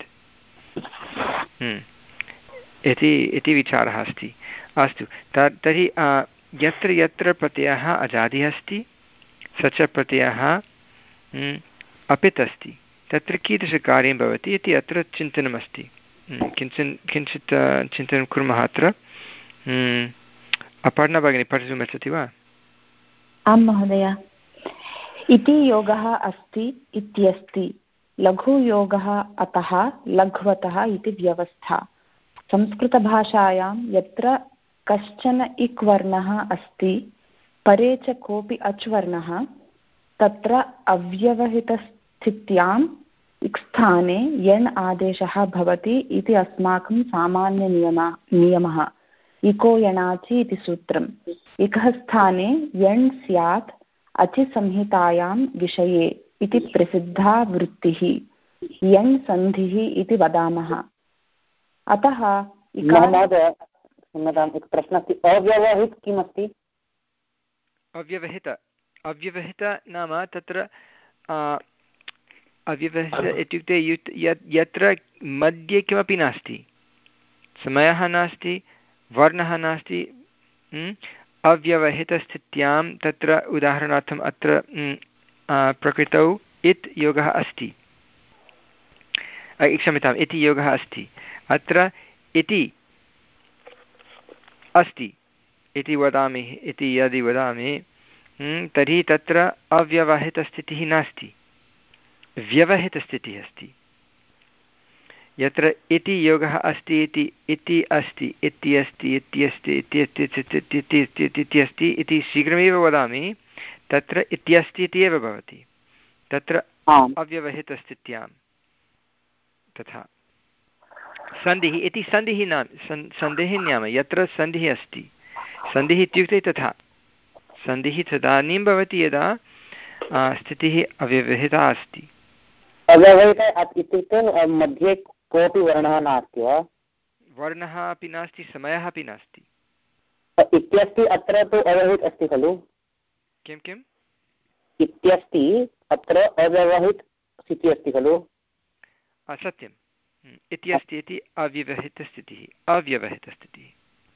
इति इति विचारः अस्ति अस्तु तर्हि यत्र यत्र प्रत्ययः अजादिः अस्ति स च प्रत्ययः अपित् अस्ति तत्र कीदृशकार्यं भवति इति अत्र चिन्तनमस्ति किञ्चित् किञ्चित् चिन्तनं कुर्मः अत्र अपर्णा भगिनी पठितुम् इच्छति वा आं महोदय इति योगः अस्ति इत्यस्ति लघुयोगः अतः लघ्वतः इति व्यवस्था संस्कृतभाषायां यत्र कश्चन इक् वर्णः अस्ति परे च कोऽपि अच् वर्णः तत्र अव्यवहितस्थित्याम् इक् स्थाने यण् आदेशः भवति इति अस्माकं सामान्यनियमः नियमः इको यणाचि इति सूत्रम् इकः स्थाने यण् स्यात् अचि संहितायां विषये इति प्रसिद्धा वृत्तिः यण् सन्धिः इति वदामः अतः क्षम्यताम् एकः प्रश्नः अस्ति अव्यवहित किमस्ति अव्यवहित अव्यवहित नाम तत्र अव्यवहित इत्युक्ते यत्र मध्ये किमपि नास्ति समयः नास्ति वर्णः नास्ति अव्यवहितस्थित्यां तत्र उदाहरणार्थम् अत्र प्रकृतौ इत् योगः अस्ति क्षम्यताम् इति योगः अस्ति अत्र इति अस्ति इति वदामि इति यदि वदामि तर्हि तत्र अव्यवहितस्थितिः नास्ति व्यवहितस्थितिः अस्ति यत्र इति योगः अस्ति इति इति अस्ति इति अस्ति इति अस्ति इति अस्ति इति शीघ्रमेव वदामि तत्र इत्यस्ति इति एव भवति तत्र अव्यवहितस्थित्यां तथा सन्धिः इति सन्धिः नाम सन्धिः नाम यत्र सन्धिः अस्ति सन्धिः इत्युक्ते तथा सन्धिः तदानीं भवति यदा स्थितिः अव्यवहिता अस्ति अव्यवहिता इत्युक्ते मध्ये कोऽपि वर्णः नास्ति वा वर्णः अपि नास्ति समयः अपि नास्ति इत्यस्ति अत्र तु अव्यवहित अस्ति खलु किं किम् इत्यस्ति अत्र अव्यवहित स्थितिः अस्ति खलु सत्यम् इत्यस्ति इति अव्यवहितस्थितिः अव्यवहितस्थितिः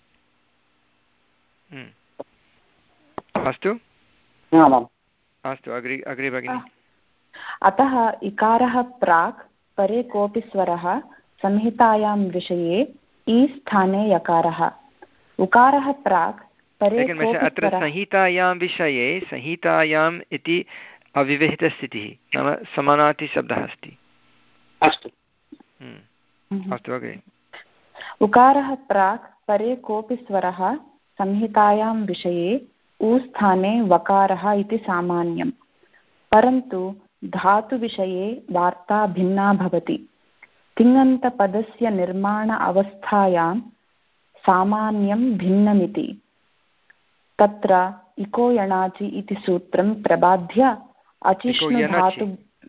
अस्तु अस्तु अग्रे अग्रे भगिनि अतः इकारः प्राक् परे कोऽपि स्वरः संहितायां विषये ई स्थाने यकारः उकारः प्राक् परे अत्र संहितायां विषये संहितायाम् इति अव्यवहितस्थितिः नाम समानार्थीशब्दः अस्ति अस्तु अस्तु अग्रे उकारः प्राक् परे कोऽपि स्वरः संहितायां विषये उ स्थाने वकारः इति सामान्यं परन्तु धातुविषये वार्ता भिन्ना भवति तिङन्तपदस्य निर्माण अवस्थायां सामान्यं भिन्नमिति तत्र इको यणाचि इति सूत्रं प्रबाध्य अचिष्णुधातु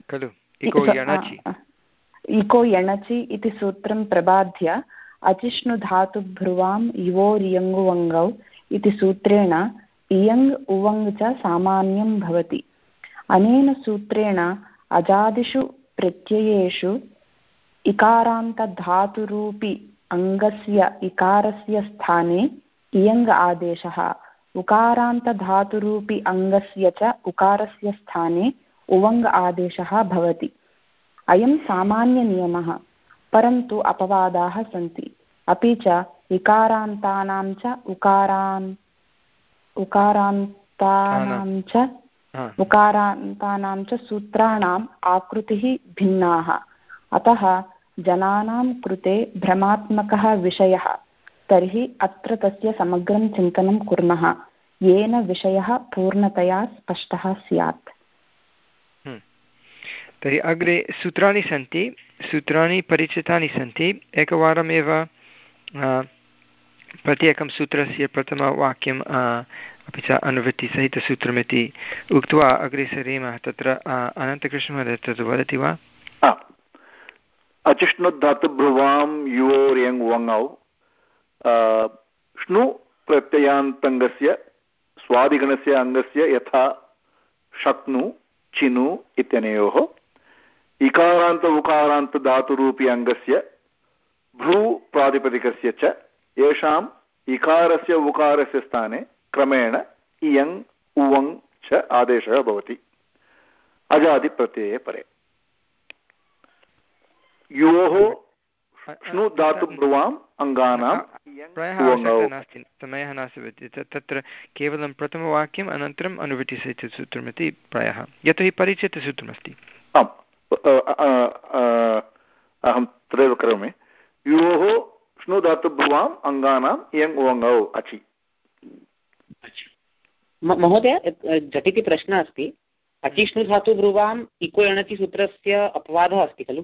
इको यणचि इति सूत्रं प्रबाध्य अचिष्णुधातुभ्रुवां युवोरियङ्गुवङ्गौ इति सूत्रेण इयङ् उवङ् च सामान्यं भवति अनेन सूत्रेण अजादिषु प्रत्ययेषु इकारान्तधातुरूपि अङ्गस्य इकारस्य स्थाने इयङ् आदेशः उकारान्तधातुरूपि अङ्गस्य च उकारस्य स्थाने उवङ् आदेशः भवति अयं सामान्यनियमः परन्तु अपवादाः सन्ति अपि च इकारान्तानां च उकारान् उकारान्तानां च उकारान्तानां च सूत्राणाम् आकृतिः भिन्नाः अतः जनानां कृते भ्रमात्मकः विषयः तर्हि अत्र तस्य समग्रं चिन्तनं कुर्मः येन विषयः पूर्णतया स्पष्टः स्यात् तर्हि अग्रे सूत्राणि सन्ति सूत्राणि परिचितानि सन्ति एकवारमेव प्रत्येकं सूत्रस्य प्रथमवाक्यं अपि च अनुवृत्तिसहितसूत्रमिति उक्त्वा अग्रे सरेमः तत्र अनन्तकृष्णमहोदय तत् वदति वा अचिष्णुधातुभ्रुवां युवोर्यङ् वङौ श्नु प्रत्ययान्तङ्गस्य स्वादिगणस्य अङ्गस्य यथा शक्नु चिनु इत्यनयोः इकारान्त उकारान्त धातुरूपी अङ्गस्य भ्रू प्रातिपदिकस्य च येषाम् इकारस्य उकारस्य स्थाने क्रमेण इयङ् उवङ् च आदेशः भवति अजादिप्रत्यये परे योः श्नु धातुभ्रुवाम् अङ्गानां प्रायः आवश्यकता नास्ति समयः नास्ति तत्र केवलं प्रथमवाक्यम् अनन्तरम् अनुवृत्तिसहितसूत्रमिति प्रायः यतोहि परिचितसूत्रमस्ति आम् अहं तदेव करोमि योः श्नु धातुभ्रुवाम् अङ्गानाम् इयङ् उवङौ अचि महोदय झटिति प्रश्नः अस्ति अचिष्णु धातुभ्रुवाम् इको यणचि सूत्रस्य अपवादः अस्ति खलु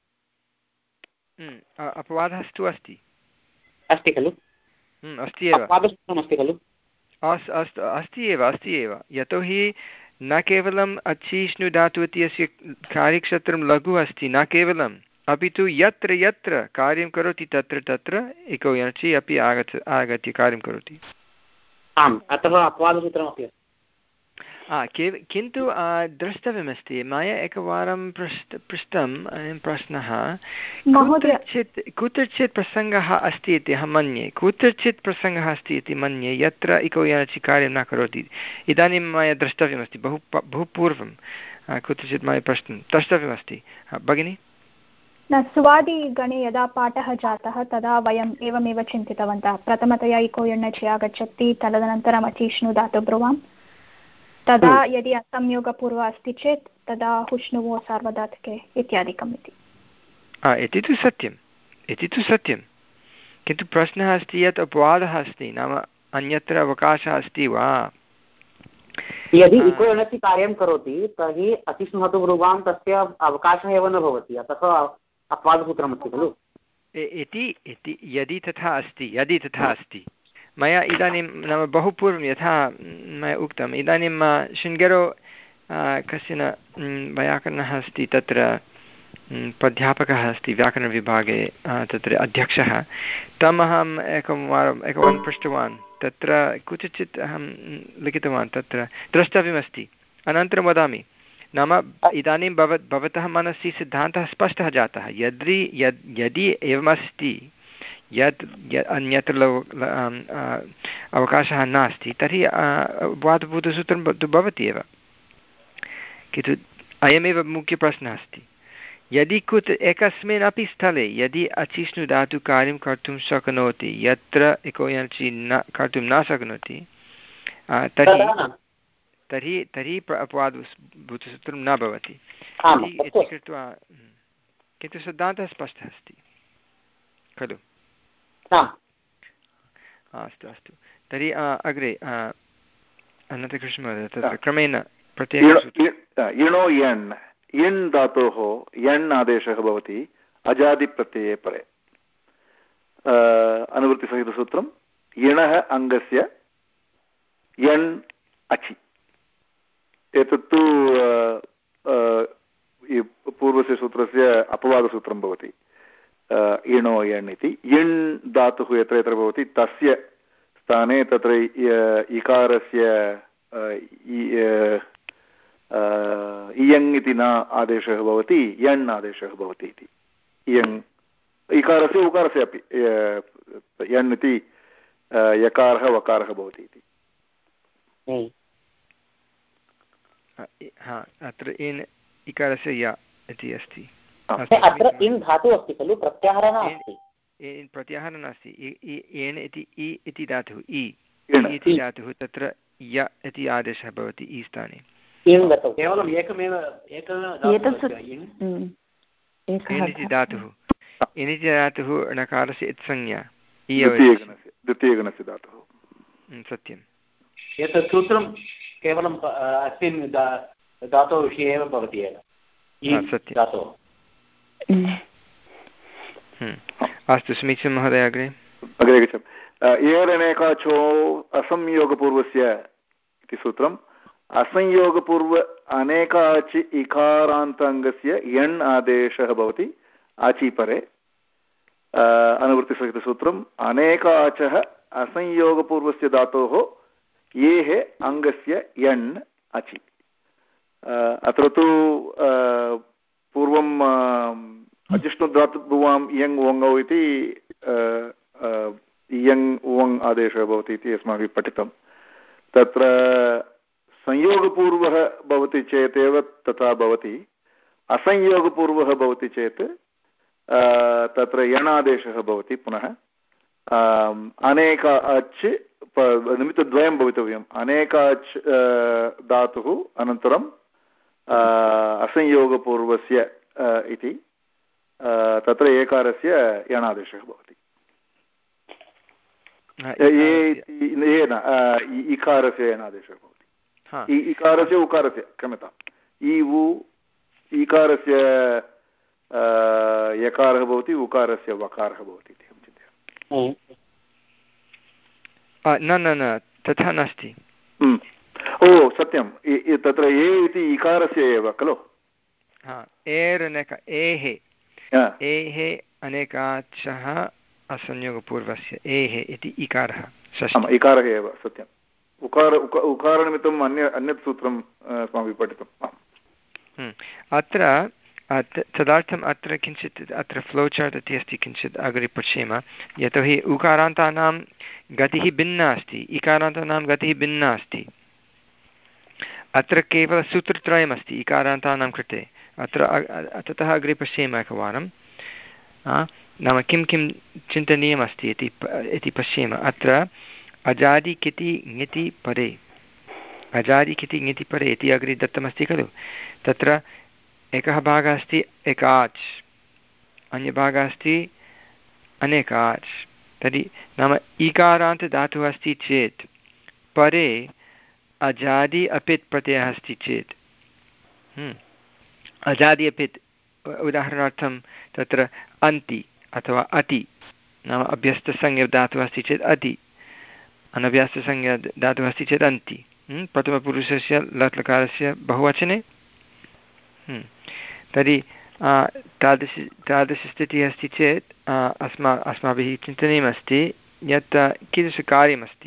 अपवादः तु अस्ति अस्ति खलु अस्ति एव अपवादसूत्रमस्ति खलु अस्तु अस्ति एव अस्ति एव यतोहि न केवलम् अचिष्णु धातु इत्यस्य कार्यक्षेत्रं लघु अस्ति न केवलम् अपि तु यत्र यत्र कार्यं करोति तत्र तत्र इको यणचि अपि आगच्छ आगत्य कार्यं करोति आम् अतः अपवादसूत्रमपि के किन्तु द्रष्टव्यमस्ति मया एकवारं पृष्ट पृष्टम् अयं प्रश्नः कुत्रचित् कुत्रचित् प्रसङ्गः अस्ति इति अहं मन्ये कुत्रचित् प्रसङ्गः अस्ति इति मन्ये यत्र इको यणचि कार्यं न करोति इदानीं मया द्रष्टव्यमस्ति बहु बहु पूर्वं कुत्रचित् मया प्रश्नं द्रष्टव्यमस्ति भगिनि न सुवादिगणे यदा पाठः जातः तदा वयम् एवमेव चिन्तितवन्तः प्रथमतया इको यणचि आगच्छति तदनन्तरम् अचिष्णु धातुभ्रुवाम् तदा यदि असंयोगपूर्वः अस्ति चेत् तदा हुष्णुवो सार्वधातुके इत्यादिकम् इति इति तु सत्यम् इति तु सत्यं किन्तु प्रश्नः अस्ति यत् अपवादः अस्ति नाम अन्यत्र अवकाशः अस्ति वा यदि इको एणचि कार्यं करोति तर्हि अतिष्णुधातुरूपां तस्य अवकाशः एव न भवति, अतः अपवादसूत्रमस्ति खलु इति इति यदि तथा अस्ति यदि तथा अस्ति मया इदानीं नाम बहु पूर्वं यथा मया उक्तम् इदानीं शृङ्गेरो कश्चन वैयाकरणः अस्ति, तत्र प्राध्यापकः अस्ति व्याकरणविभागे, तत्र अध्यक्षः, तम् अहम् एकं वारम् एकवारं पृष्टवान्, तत्र कुत्रचित् अहं लिखितवान्, तत्र द्रष्टव्यमस्ति, अनन्तरं वदामि। नाम इदानीं भव भवतः मनसि सिद्धान्तः स्पष्टः जातः, यदि यद् यदि एवमस्ति यत् अन्यत्र लौ अवकाशः नास्ति तर्हि वादभूतसूत्रं तु भवति एव, किन्तु अयमेव मुख्यप्रश्नः अस्ति। यदि कुत एकस्मिन् अपि स्थले यदि अचिष्णुधातु कार्यं कर्तुं शक्नोति यत्र इको एणचि न कर्तुं न शक्नोति तर्हि तर्हि तर्हि अपवादभूतसूत्रं न भवति इति कृत्वा, किन्तु सिद्धान्तः स्पष्टः अस्ति खलु। अस्तु अस्तु तर्हि अग्रे अनन्तकृष्णमहोदय तत्र क्रमेण इणो यण् यण् धातोः यण् आदेशः भवति अजादिप्रत्यये परे। अनुवृत्तिसहितसूत्रम् इणः अङ्गस्य यण् अचि। एतत्तु पूर्वस्य सूत्रस्य अपवादसूत्रं भवति। इणो यण् इति यण् धातुः यत्र यत्र भवति तस्य स्थाने तत्र इकारस्य इयङ् इति न आदेशः भवति, यण् आदेशः भवति इति। इयङ् इकारस्य उकारस्य अपि यण् इति यकारः वकारः भवति इति। हा अत्र इन् इकारस्य य इति अस्ति। अत्र इन् धातुः अस्ति खलु, प्रत्याहारः नास्ति। प्रत्याहारः नास्ति, एन् इति इ इति धातुः, इ इति धातुः, तत्र य इति आदेशः भवति इ स्थाने। केवलम् एकमेव इति धातुः, इति धातुः णकारस्य इत्संज्ञा द्वितीयगणस्य धातुः। सत्यम्। एतत् सूत्रं केवलम् अस्मिन् धातोः विषये एव भवति एव। सत्यम्। अस्तु समीचीनं महोदय, अग्रे अग्रे गच्छामि। एरनेकाचो असंयोगपूर्वस्य इति सूत्रम्। असंयोगपूर्व अनेकाचि इकारान्ताङ्गस्य यण् आदेशः भवति आचि परे। अनुवृत्तिसहितसूत्रम् अनेकाचः असंयोगपूर्वस्य धातोः येः अङ्गस्य यण् अचि। अत्र तु पूर्वं अजिष्णुधातुभुवां इयङ् उवङौ इति इयङ् उवङ् आदेशः भवति इति अस्माभिः पठितं। तत्र संयोगपूर्वः भवति चेत् एव तथा भवति, असंयोगपूर्वः भवति चेत् तत्र यणादेशः भवति। पुनः अनेक अच् निमित्तद्वयं भवितव्यम्। अनेकाच् धातुः अनन्तरं असंयोगपूर्वस्य इति तत्र एकारस्य यणादेशः भवति। येन इकारस्य यणादेशः भवति। इकारस्य उकारस्य क्षम्यताम् इ उ इकारस्य यकारः भवति, उकारस्य वकारः भवति इति अहं चिन्तयामि। न न न तथा नास्ति। ओ सत्यं, तत्र ए इति इकारस्य एव खलु। एरनेक एः एः अनेकाचः असंयोगपूर्वस्य एः इति इकारः इकारः एव सत्यम्। उकार उकारनिमित्तम् अन्य अन्यत् सूत्रम् अस्माभिः पठितम्। अत्र तदर्थम् अत्र किञ्चित् अत्र फ्लो चार्ट् इति अस्ति, किञ्चित् अग्रे पश्येम। यतोहि उकारान्तानां गतिः भिन्ना अस्ति, इकारान्तानां गतिः भिन्ना अस्ति। अत्र केवलं सूत्रत्रयमस्ति इकारान्तानां कृते। अत्र ततः अग्रे पश्येम एकवारं, नाम किं किं चिन्तनीयमस्ति इति इति पश्येम। अत्र अजादि किति ङिति परे, अजादि किति ङिति परे इति अग्रे दत्तमस्ति खलु। तत्र एकः भागः अस्ति एकाच्, अन्यभागः अस्ति अनेकाच्। तर्हि नाम ईकारान्तधातुः अस्ति चेत् परे अजादि अपित् प्रत्ययः अस्ति चेत् अजादि अपित् उदाहरणार्थं तत्र अन्ति अथवा अति नाम अभ्यस्तसंज्ञा धातुः अस्ति चेत् अति अनभ्यस्तसंज्ञा धातुः अस्ति चेत् अन्ति प्रथमपुरुषस्य लट् लकारस्य बहुवचने तर्हि तादृश तादृशस्थितिः अस्ति चेत् अस्मा अस्माभिः चिन्तनीयमस्ति यत् कीदृशकार्यमस्ति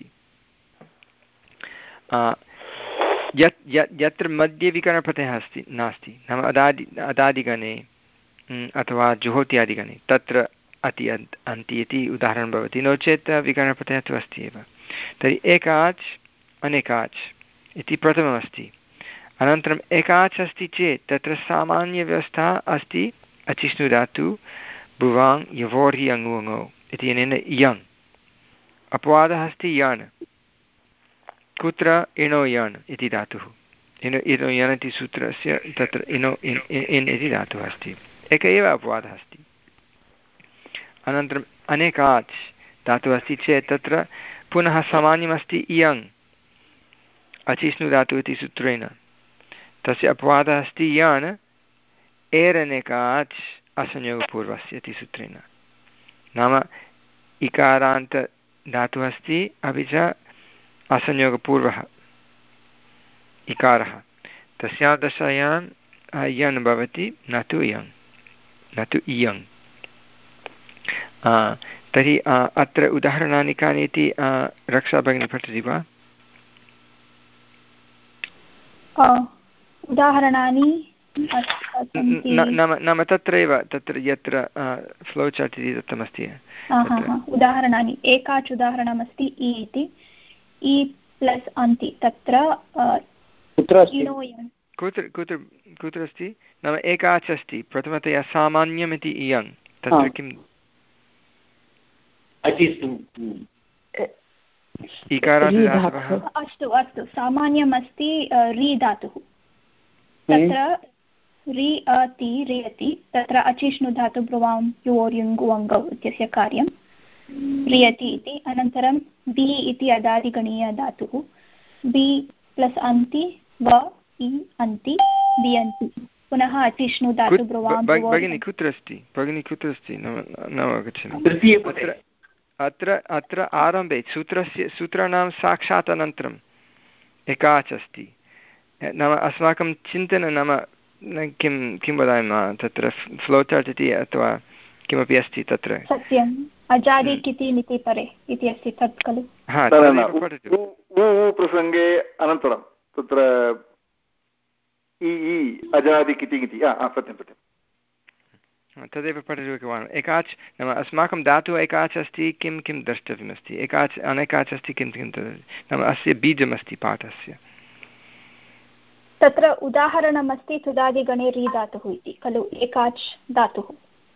यत् यत् यत्र मध्ये विकरणप्रत्ययः अस्ति नास्ति नाम अदादि अदादिगणे अथवा जुहोत्यादिगणे तत्र अति अन्त् अन्ति इति उदाहरणं भवति नो चेत् विकरणप्रत्ययः तु अस्ति एव तर्हि एकाच् अनेकाच् इति प्रथममस्ति अनन्तरम् एकाच् अस्ति चेत् तत्र सामान्यव्यवस्था अस्ति अचिष्णुधातु भुवाङ् यवोर्हि अङ्गुङौ इति अनेन यङ् अपवादः अस्ति यण् कुत्र इणो यण् इति धातुः इनो इनो यण् इति सूत्रस्य तत्र इनो इन् इन् इति धातुः अस्ति एक एव अपवादः अस्ति अनन्तरम् अनेकाच् धातुः अस्ति चेत् तत्र पुनः सामान्यमस्ति इयङ् अचिष्णुधातुः इति सूत्रेण तस्य अपवादः अस्ति यण् एरनेकाच् असंयोगपूर्वस्य इति सूत्रेण नाम इकारान्तधातुः अस्ति अपि च असंयोगपूर्वः इकारः तस्यां दशायां यण् भवति न तु इयङ् न तु इयङ् तर्हि अत्र उदाहरणानि कानि इति रक्षा भगिनी पठति वा उदाहरणानि नाम नाम तत्रैव तत्र यत्र फ्लो चार्ट् इति दत्तमस्ति उदाहरणानि एकाच् उदाहरणमस्ति इ इति इ प्लस् अन्ति तत्र कुत्र कुत्र कुत्र अस्ति नाम एकाच् अस्ति प्रथमतया सामान्यम् इति इयङ् तत्र किम् अस्तु अस्तु सामान्यम् अस्ति रि धातुः तत्र रि अति रियति तत्र अचिष्णु धातु ब्रुवां युवोर्युङ्गुवङ्गौ इत्यस्य कार्यं रियति इति अनन्तरं बि इति अदादिगणीयधातुः बि प्लस् अन्ति व इ अन्ति बियन्ति पुनः अचिष्णु धातु ब्रुवां भगिनी कुत्र अस्ति भगिनी कुत्र अस्ति न अवगच्छामि अत्र अत्र आरम्भे सूत्रस्य सूत्राणां साक्षात् अनन्तरम् एकाच् अस्ति नाम अस्माकं चिन्तनं नाम किं किं वदामः तत्र फ्लो चार्ट् इति अथवा किमपि अस्ति तत्र सत्यम् अजादि किति निति परे इति अस्ति तत् खलु प्रसङ्गे अनन्तरं तत्र इ इ अजादि किति इति सत्यं सत्यं तदेव पठतु एकवारम् एकाच् नाम अस्माकं धातुः एकाच् अस्ति किं किं द्रष्टव्यमस्ति एकाच् अनेकाच् अस्ति किं किं तद् नाम अस्य बीजमस्ति पाठस्य तत्र उदाहरणमस्ति तुदादिगणे रि धातुः इति खलु एकाच् धातुः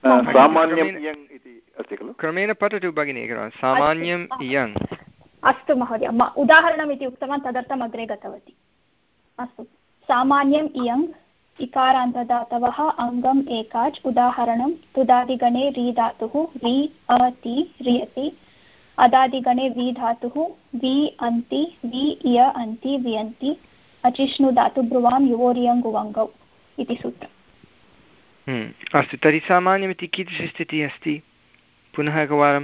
क्रमेण पठतु भगिनी एकवारं सामान्यम् इयङ् अस्तु महोदय उदाहरणम् इति उक्तवान् तदर्थम् अग्रे गतवती अस्तु सामान्यम् इयङ् इकारान्तदातवः अङ्गम् एकाच् उदाहरणं तुदादिगणे रि धातुः रि अति रियति अदादिगणे वि धातुः वि अन्ति वि इय अन्ति वियन्ति अचिष्णु धातु ब्रुवां युवोर्यङ्गुवङ्गौ इति सूत्रम् अस्तु तर्हि सामान्यमिति कीदृशी स्थितिः अस्ति पुनः एकवारं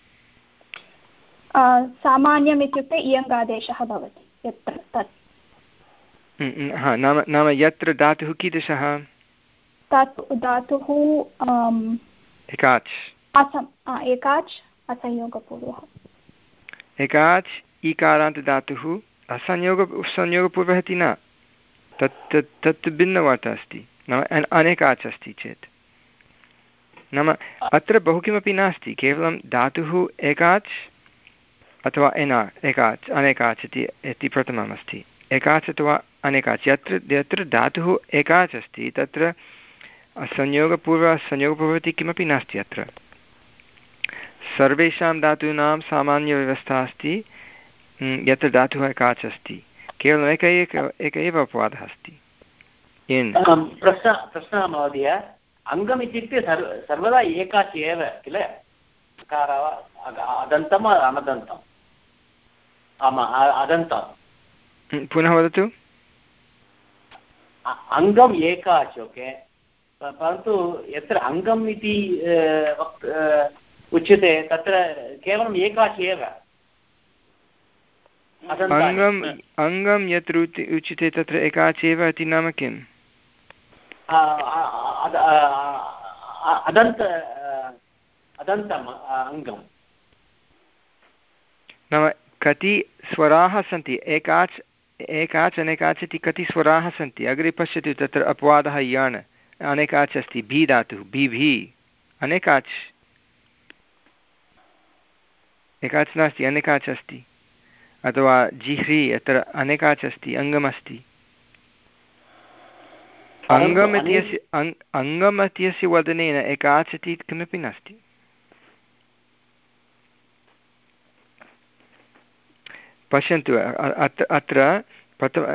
सामान्यम् इत्युक्ते इयङ्गादेशः भवति यत्र तत् हा नाम नाम यत्र धातुः कीदृशः तत् धातुः एकाच् असम् एकाच् असंयोगपूर्वः एकाच् ईकारान्तदातुः असंयोग संयोगपूर्वः इति न तत् तत् भिन्नवार्ता अस्ति नाम अनेकाच् अस्ति चेत् नाम अत्र बहु किमपि नास्ति केवलं धातुः एकाच् अथवा एना एकाच् अनेकाच् इति इति प्रथमम् अस्ति एकाच् अथवा अनेकाच् यत्र यत्र धातुः एकाच् अस्ति तत्र संयोगपूर्व संयोगपूर्वः इति किमपि नास्ति अत्र सर्वेषां धातूनां सामान्यव्यवस्था अस्ति यत्र धातुः एकाच् अस्ति केवलम् एक एक एक एव अपवादः अस्ति प्रश्नः प्रश्नः महोदय अङ्गम् इत्युक्ते सर्व सर्वदा एकाच् एव किल अदन्तम् अनदन्तम् आम् अदन्तम् पुनः वदतु। अङ्गम् एकाच् ओके, परन्तु यत्र अङ्गम् इति उच्यते तत्र केवलम् एकाच् एव। अङ्गम् अङ्गं यत्र उच्यते तत्र एकाच् एव इति नाम किम्? अदन्त अदन्तम् अङ्गं नाम कति स्वराः सन्ति? एकाच् एकाच् अनेकाच् इति कति स्वराः सन्ति? अग्रे पश्यतु, तत्र अपवादः यण् अनेकाच् अस्ति, भी धातुः, भी भी अनेकाच्, एकाच् नास्ति अनेकाच् अस्ति, अथवा जिह्री अत्र अनेकाच् अस्ति, अङ्गमस्ति। अङ्गम् इत्यस्य अङ्गम् इत्यस्य वदनेन एकाच् इति किमपि नास्ति। पश्यन्तु अत्र अत्र प्रथम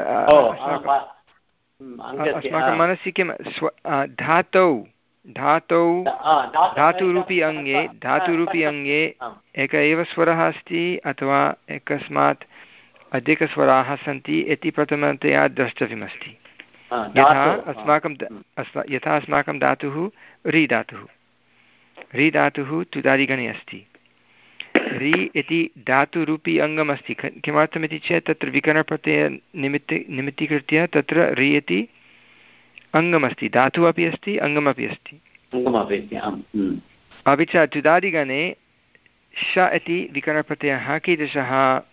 अस्माकं मनसि किं स्व धातौ धातौ धातुरूपी अङ्गे धातुरूपी अङ्गे एक एव स्वरः अस्ति अथवा एकस्मात् अधिकस्वराः सन्ति इति प्रथमतया द्रष्टव्यमस्ति। यथा अस्माकं यथा अस्माकं धातुः रि धातुः रि धातुः तुदादिगणे अस्ति। रि इति धातुरूपी अङ्गमस्ति। किमर्थमिति चेत् तत्र विकरणप्रत्ययनिमित्त निमित्तीकृत्य तत्र रि इति अङ्गमस्ति, धातुः अपि अस्ति अङ्गमपि अस्ति। अपि च तुदादिगणे श इति विकरणप्रत्ययः कीदृशः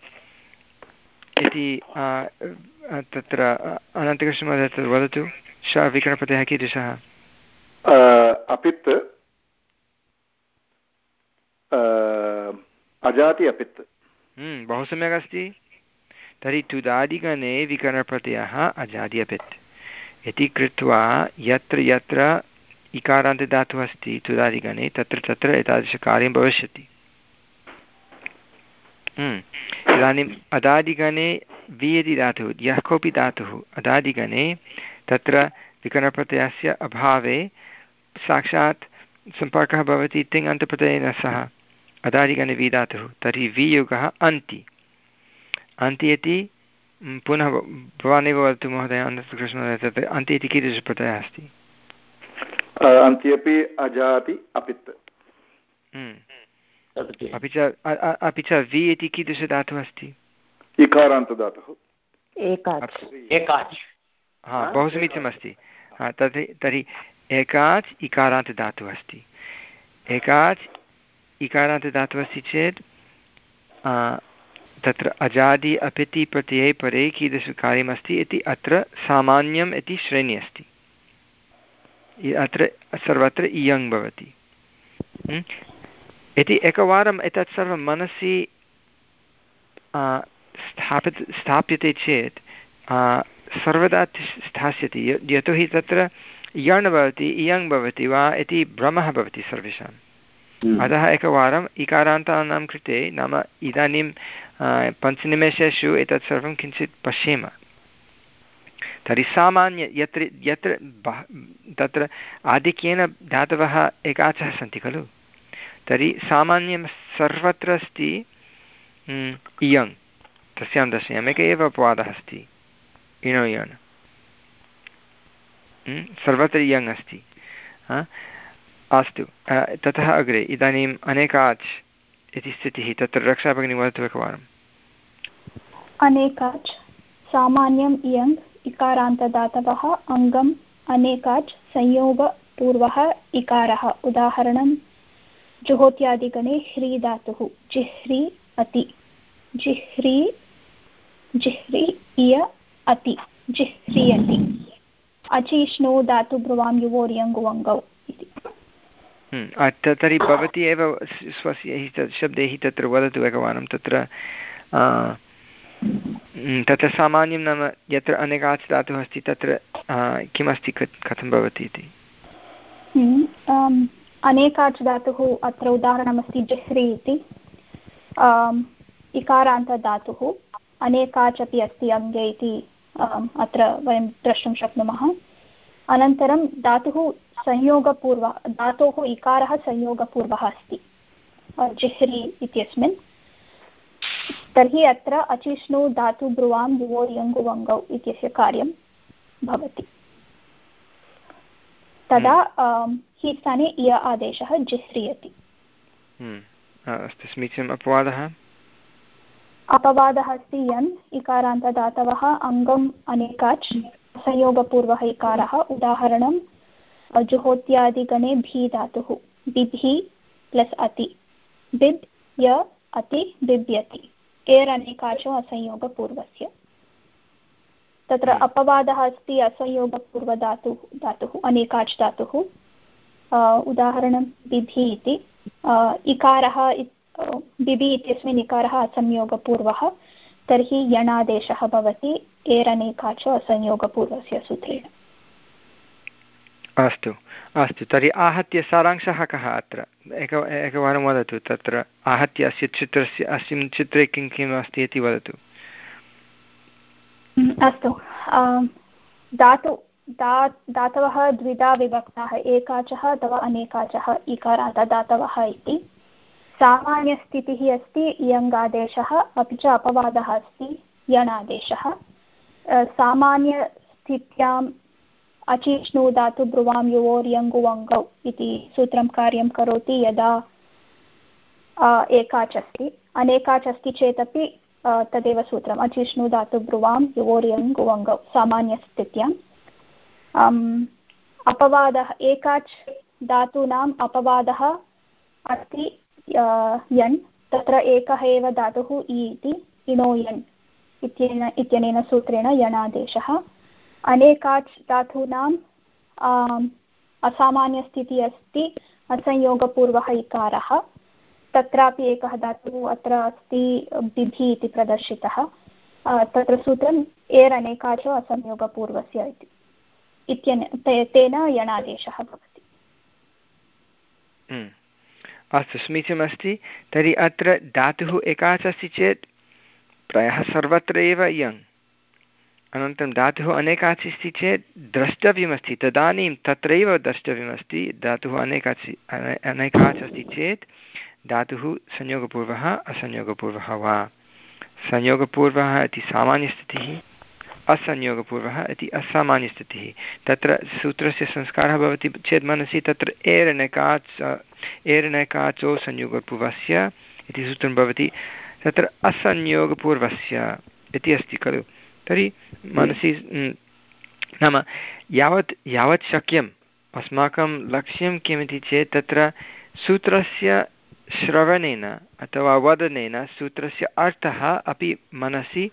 इति तत्र अनन्तकृष्णमहोदय तत्र वदतु। श विकरणप्रत्ययः कीदृशः? अपित् अजाति अपित्। बहु सम्यक् अस्ति। तर्हि तुदादिगणे विकरणप्रत्ययः अजादि अपित् इति कृत्वा यत्र यत्र इकारान्तदातुः अस्ति तुदादिगणे तत्र तत्र एतादृशकार्यं भविष्यति। इदानीम् अदादिगणे वि इति धातुः, यः कोऽपि धातुः अदादिगणे तत्र विकरणप्रत्ययस्य अभावे साक्षात् सम्पर्कः भवति तिङन्तप्रत्ययेन सह अदादिगणे वि धातुः। तर्हि वियोगः अन्ति। अन्ति इति पुनः भवानेव वदतु महोदय, अनन्तकृष्णमहोदय, तत्र अन्ति इति कीदृशप्रत्ययः अस्ति? अन्ति अपि अजाति अपित्। अपि च अपि च वि इति कीदृशधातुः अस्ति? इकारान्तदातुः। हा, बहु समीचीनमस्ति। हा, तर्हि तर्हि एकाच् इकारान्तदातुः अस्ति। एकाच् इकारान्तदातुः अस्ति चेत् तत्र अजादि अपिति प्रत्यये परे कीदृशकार्यमस्ति इति अत्र सामान्यम् इति श्रेणी अस्ति। अत्र सर्वत्र इयङ् भवति इति एकवारम् एतत् सर्वं मनसि स्थापित स्थाप्यते चेत् सर्वदा स्थास्यति। यतोहि तत्र यण् भवति इयङ् भवति वा इति भ्रमः भवति सर्वेषाम्। अतः एकवारम् इकारान्तानां कृते नाम इदानीं पञ्चनिमेषेषु एतत् सर्वं किञ्चित् पश्येम। तर्हि सामान्य यत्र यत्र तत्र आधिक्येन धातवः एकाचः सन्ति खलु, तर्हि सामान्यं सर्वत्र अस्ति इयङ्। तस्यां दशायाम् एक एव अपवादः अस्ति, इणो यण्, सर्वत्र इयङ् अस्ति। अस्तु, ततः अग्रे इदानीम् अनेकाच् इति स्थितिः। तत्र रक्षा भगिनी वदतु एकवारम्। अनेकाच् सामान्यम् इयङ् इकारान्तदातवः अङ्गम् अनेकाच् संयोगपूर्वः इकारः। उदाहरणं जुहोत्यादिगणे ह्री धातुः जिह्री अति, जिह्री जिह्री इय अति, जिह्रियति। अचिष्णु धातु ब्रुवां युवोर्यङ्गुवङ्गौ इति। तर्हि भवती एव स्वस्य शब्दैः तत्र वदतु एकवारं। तत्र तत्र सामान्यं नाम यत्र अनेकाच् धातुः अस्ति तत्र किमस्ति, कथं भवति इति। अनेकाच् धातुः अत्र उदाहरणमस्ति जिह्री इति इकारान्तधातुः। अनेकाच् अपि अस्ति अङ्गे इति अत्र वयं द्रष्टुं शक्नुमः। अनन्तरं धातुः संयोगपूर्वः, धातोः इकारः संयोगपूर्वः अस्ति जिह्री इत्यस्मिन्। तर्हि अत्र अचिष्णु धातु ब्रुवां युवो यङ्गुवङ्गौ इत्यस्य कार्यं भवति। तदा हि स्थाने य आदेशः जिह्रियति। अस्तु, समीचीनम्। अपवादः अपवादः अस्ति यन् इकारान्तदातवः अङ्गम् अनेकाच् संयोगपूर्वः इकारः। उदाहरणं जुहोत्यादिगणे भी धातुः बिभि प्लस् अति, बिब् य अति बिभ्यति, एर् अनेकाचो असंयोगपूर्वस्य। तत्र अपवादः अस्ति असंयोगपूर्वधातुः धातुः अनेकाच् धातुः। उदाहरणं बिभि इति इकारः बिबि इत्यस्मिन् इकारः असंयोगपूर्वः, तर्हि यणादेशः भवति एर् अनेकाचो असंयोगपूर्वस्य सूत्रेण। अस्तु अस्तु, तर्हि आहत्य सारांशः कः अत्र एक एकवारं वदतु। तत्र आहत्य अस्य चित्रस्य अस्मिन् चित्रे किं किम् अस्ति इति वदतु। अस्तु, धातु दा धातवः द्विधा विभक्ताः, एकाचः अथवा अनेकाचः इकारान्तदातवः इति। सामान्यस्थितिः अस्ति यङ्गादेशः, अपि च अपवादः अस्ति यणादेशः। सामान्यस्थित्याम् अचिष्णु धातु ब्रुवां युवोर् यङ्गुवङ्गौ इति सूत्रं कार्यं करोति यदा एकाच् अस्ति। अनेकाच् अस्ति चेदपि तदेव सूत्रम्, अचिष्णु धातु ब्रुवां युवोर् यङ्गुवङ्गौ सामान्यस्थित्याम्। अपवादः एकाच् धातूनाम् अपवादः अस्ति यन्, तत्र एकः एव धातुः इ इति इणो यन् इत्यनेन इत्यनेन सूत्रेण यणादेशः। अनेकाच् धातूनाम् असामान्यस्थितिः अस्ति असंयोगपूर्वः इकारः, तत्रापि एकः धातुः अत्र अस्ति बिभि इति प्रदर्शितः। तत्र सूत्रम् एर् अनेकाचो असंयोगपूर्वस्य इति इत्यने तेन यणादेशः भवति। अस्तु, समीचीनमस्ति। तर्हि अत्र धातुः एकाच् अस्ति चेत् प्रायः सर्वत्र एव यङ्। अनन्तरं धातुः अनेकाच् अस्ति चेत् द्रष्टव्यमस्ति, तदानीं तत्रैव द्रष्टव्यमस्ति धातुः अनेकाच् अनेकाच् अस्ति चेत् धातुः संयोगपूर्वः असंयोगपूर्वः वा। संयोगपूर्वः इति सामान्यस्थितिः, असंयोगपूर्वः इति असामान्यस्थितिः। तत्र सूत्रस्य संस्कारः भवति चेत् मनसि तत्र एरनेकाच् एरनेकाचो संयोगपूर्वस्य इति सूत्रं भवति, तत्र असंयोगपूर्वस्य इति अस्ति खलु। तर्हि मनसि नाम यावत् यावत् शक्यम् अस्माकं लक्ष्यं किमिति चेत् तत्र सूत्रस्य श्रवणेन अथवा वदनेन सूत्रस्य अर्थः अपि मनसि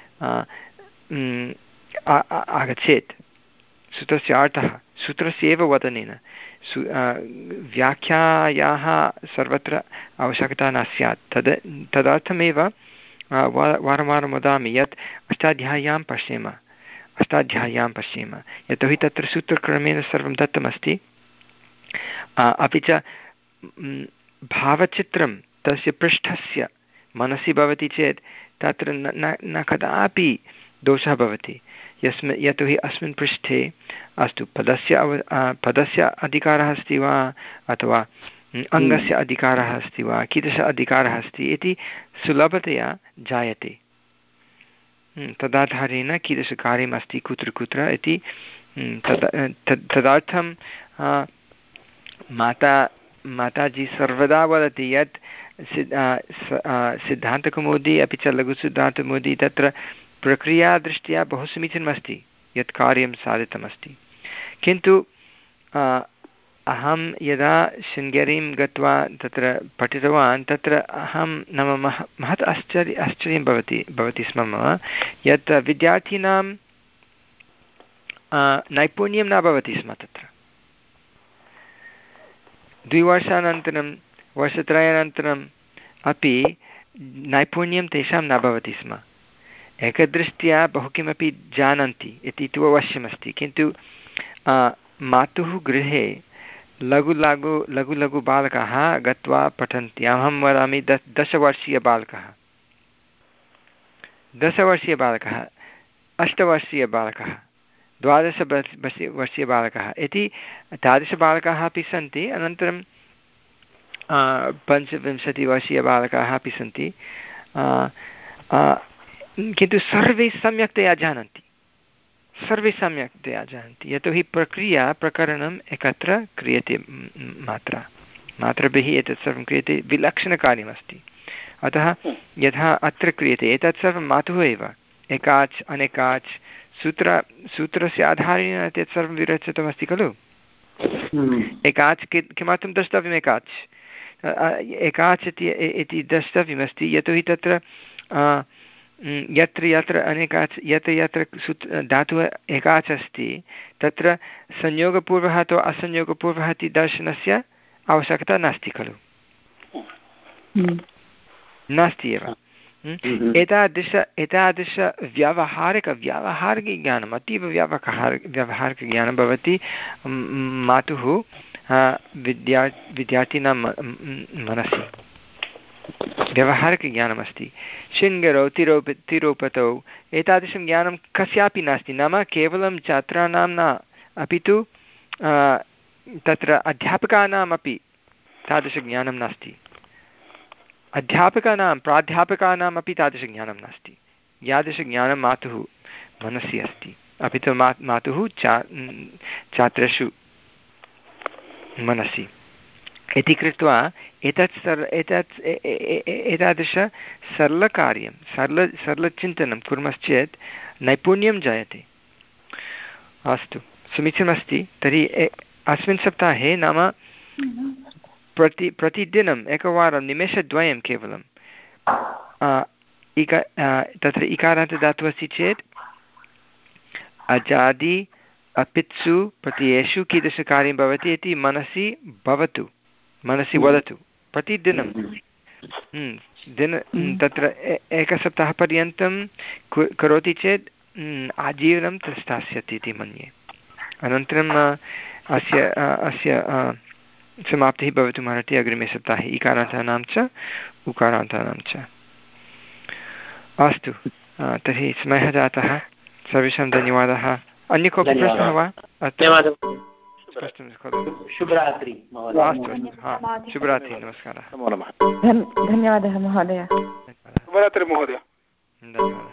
आगच्छेत्। सूत्रस्य अर्थः सूत्रस्य एव वदनेन, सु व्याख्यायाः सर्वत्र आवश्यकता न स्यात्। तद् तदर्थमेव वारं वारं वदामि यत् अष्टाध्याय्यां पश्येम अष्टाध्याय्यां पश्येम यतोहि तत्र सूत्रक्रमेण सर्वं दत्तमस्ति। अपि च भावचित्रं तस्य पृष्ठस्य मनसि भवति चेत् तत्र न न कदापि दोषः भवति। यस्मिन् यतोहि अस्मिन् पृष्ठे अस्तु पदस्य अव पदस्य अधिकारः अस्ति वा अथवा अङ्गस्य अधिकारः अस्ति वा, कीदृश अधिकारः अस्ति इति सुलभतया जायते। तदाधारेण कीदृशकार्यम् अस्ति कुत्र कुत्र इति तद् तदर्थं माता माताजी सर्वदा वदति यत् सिद्धान्तकौमुदी अपि च लघुसिद्धान्तकौमुदी तत्र प्रक्रियादृष्ट्या बहु समीचीनमस्ति यत् कार्यं साधितमस्ति। किन्तु अहं यदा शृङ्गेरीं गत्वा तत्र पठितवान् तत्र अहं नाम मह महत् आश्चर्य आश्चर्यं भवति भवति स्म मम यत् विद्यार्थिनां नैपुण्यं न भवति स्म। तत्र द्विवर्षानन्तरं वर्षत्रयानन्तरम् अपि नैपुण्यं तेषां न भवति स्म। एकदृष्ट्या बहु किमपि जानन्ति इति तु अवश्यमस्ति, किन्तु मातुः गृहे लघु लघु लघु लघु बालकाः गत्वा पठन्ति। अहं वदामि दश दशवर्षीयबालकः दशवर्षीयबालकः अष्टवर्षीयबालकः द्वादश वर्षीयबालकः इति तादृशबालकाः अपि सन्ति। अनन्तरं पञ्चविंशतिवर्षीयबालकाः अपि सन्ति। किन्तु सर्वे सम्यक्तया जानन्ति सर्वे सम्यक्तया जानन्ति यतोहि प्रक्रिया प्रकरणम् एकत्र क्रियते मात्रा मातृभिः एतत् सर्वं क्रियते विलक्षणकार्यमस्ति अतः यथा अत्र क्रियते एतत् सर्वं मातुः एव एकाच् अनेकाच् सूत्र सूत्रस्य आधारेण एतत् सर्वं विरचितमस्ति खलु एकाच् किमर्थं द्रष्टव्यम् एकाच् एकाच् इति इति द्रष्टव्यमस्ति यतोहि तत्र यत्र यत्र अनेकाच् यत्र यत्र सूत्र धातुः एकाच् अस्ति तत्र संयोगपूर्वः अथवा असंयोगपूर्वः इति दर्शनस्य आवश्यकता नास्ति खलु नास्ति एव एतादृश एतादृशव्यावहारिकव्यावहारिकज्ञानम् अतीव व्यावहार व्यावहारिकज्ञानं भवति मातुः विद्या विद्यार्थिनां मनसि व्यावहारिकज्ञानमस्ति शृङ्गरौ तिरोप तिरुपतौ एतादृशं ज्ञानं कस्यापि नास्ति नाम केवलं छात्राणां न अपि तु तत्र अध्यापकानामपि तादृशज्ञानं नास्ति अध्यापकानां प्राध्यापकानामपि तादृशज्ञानं नास्ति यादृशज्ञानं मातुः मनसि अस्ति अपि तु मा मातुः चा छात्रेषु मनसि इति कृत्वा एतत् सर् एतत् एतादृश सरलकार्यं सरल सरलचिन्तनं कुर्मश्चेत् नैपुण्यं जायते अस्तु समीचीनमस्ति तर्हि अस्मिन् सप्ताहे नाम प्रति प्रतिदिनम् एकवारं निमेषद्वयं केवलं इक तत्र इकारान्तदातुः अस्ति चेत् अजादि अपित्सु प्रत्ययेषु कीदृशकार्यं भवति इति मनसि भवतु मनसि वदतु प्रतिदिनं दिन तत्र एकसप्ताहपर्यन्तं करोति चेत् आजीवनं स्थास्यति इति मन्ये अनन्तरम् अस्य अस्य समाप्तिः भवितुमर्हति अग्रिमे सप्ताहे इकारान्तानां च उकारान्तानां च अस्तु तर्हि समयः जातः सर्वेषां धन्यवादः अन्य कोऽपि प्रश्नः वा शुभरात्रि अस्तु शुभरात्रि नमस्कारः धन्यवादः महोदय शुभरात्रि महोदय धन्यवादः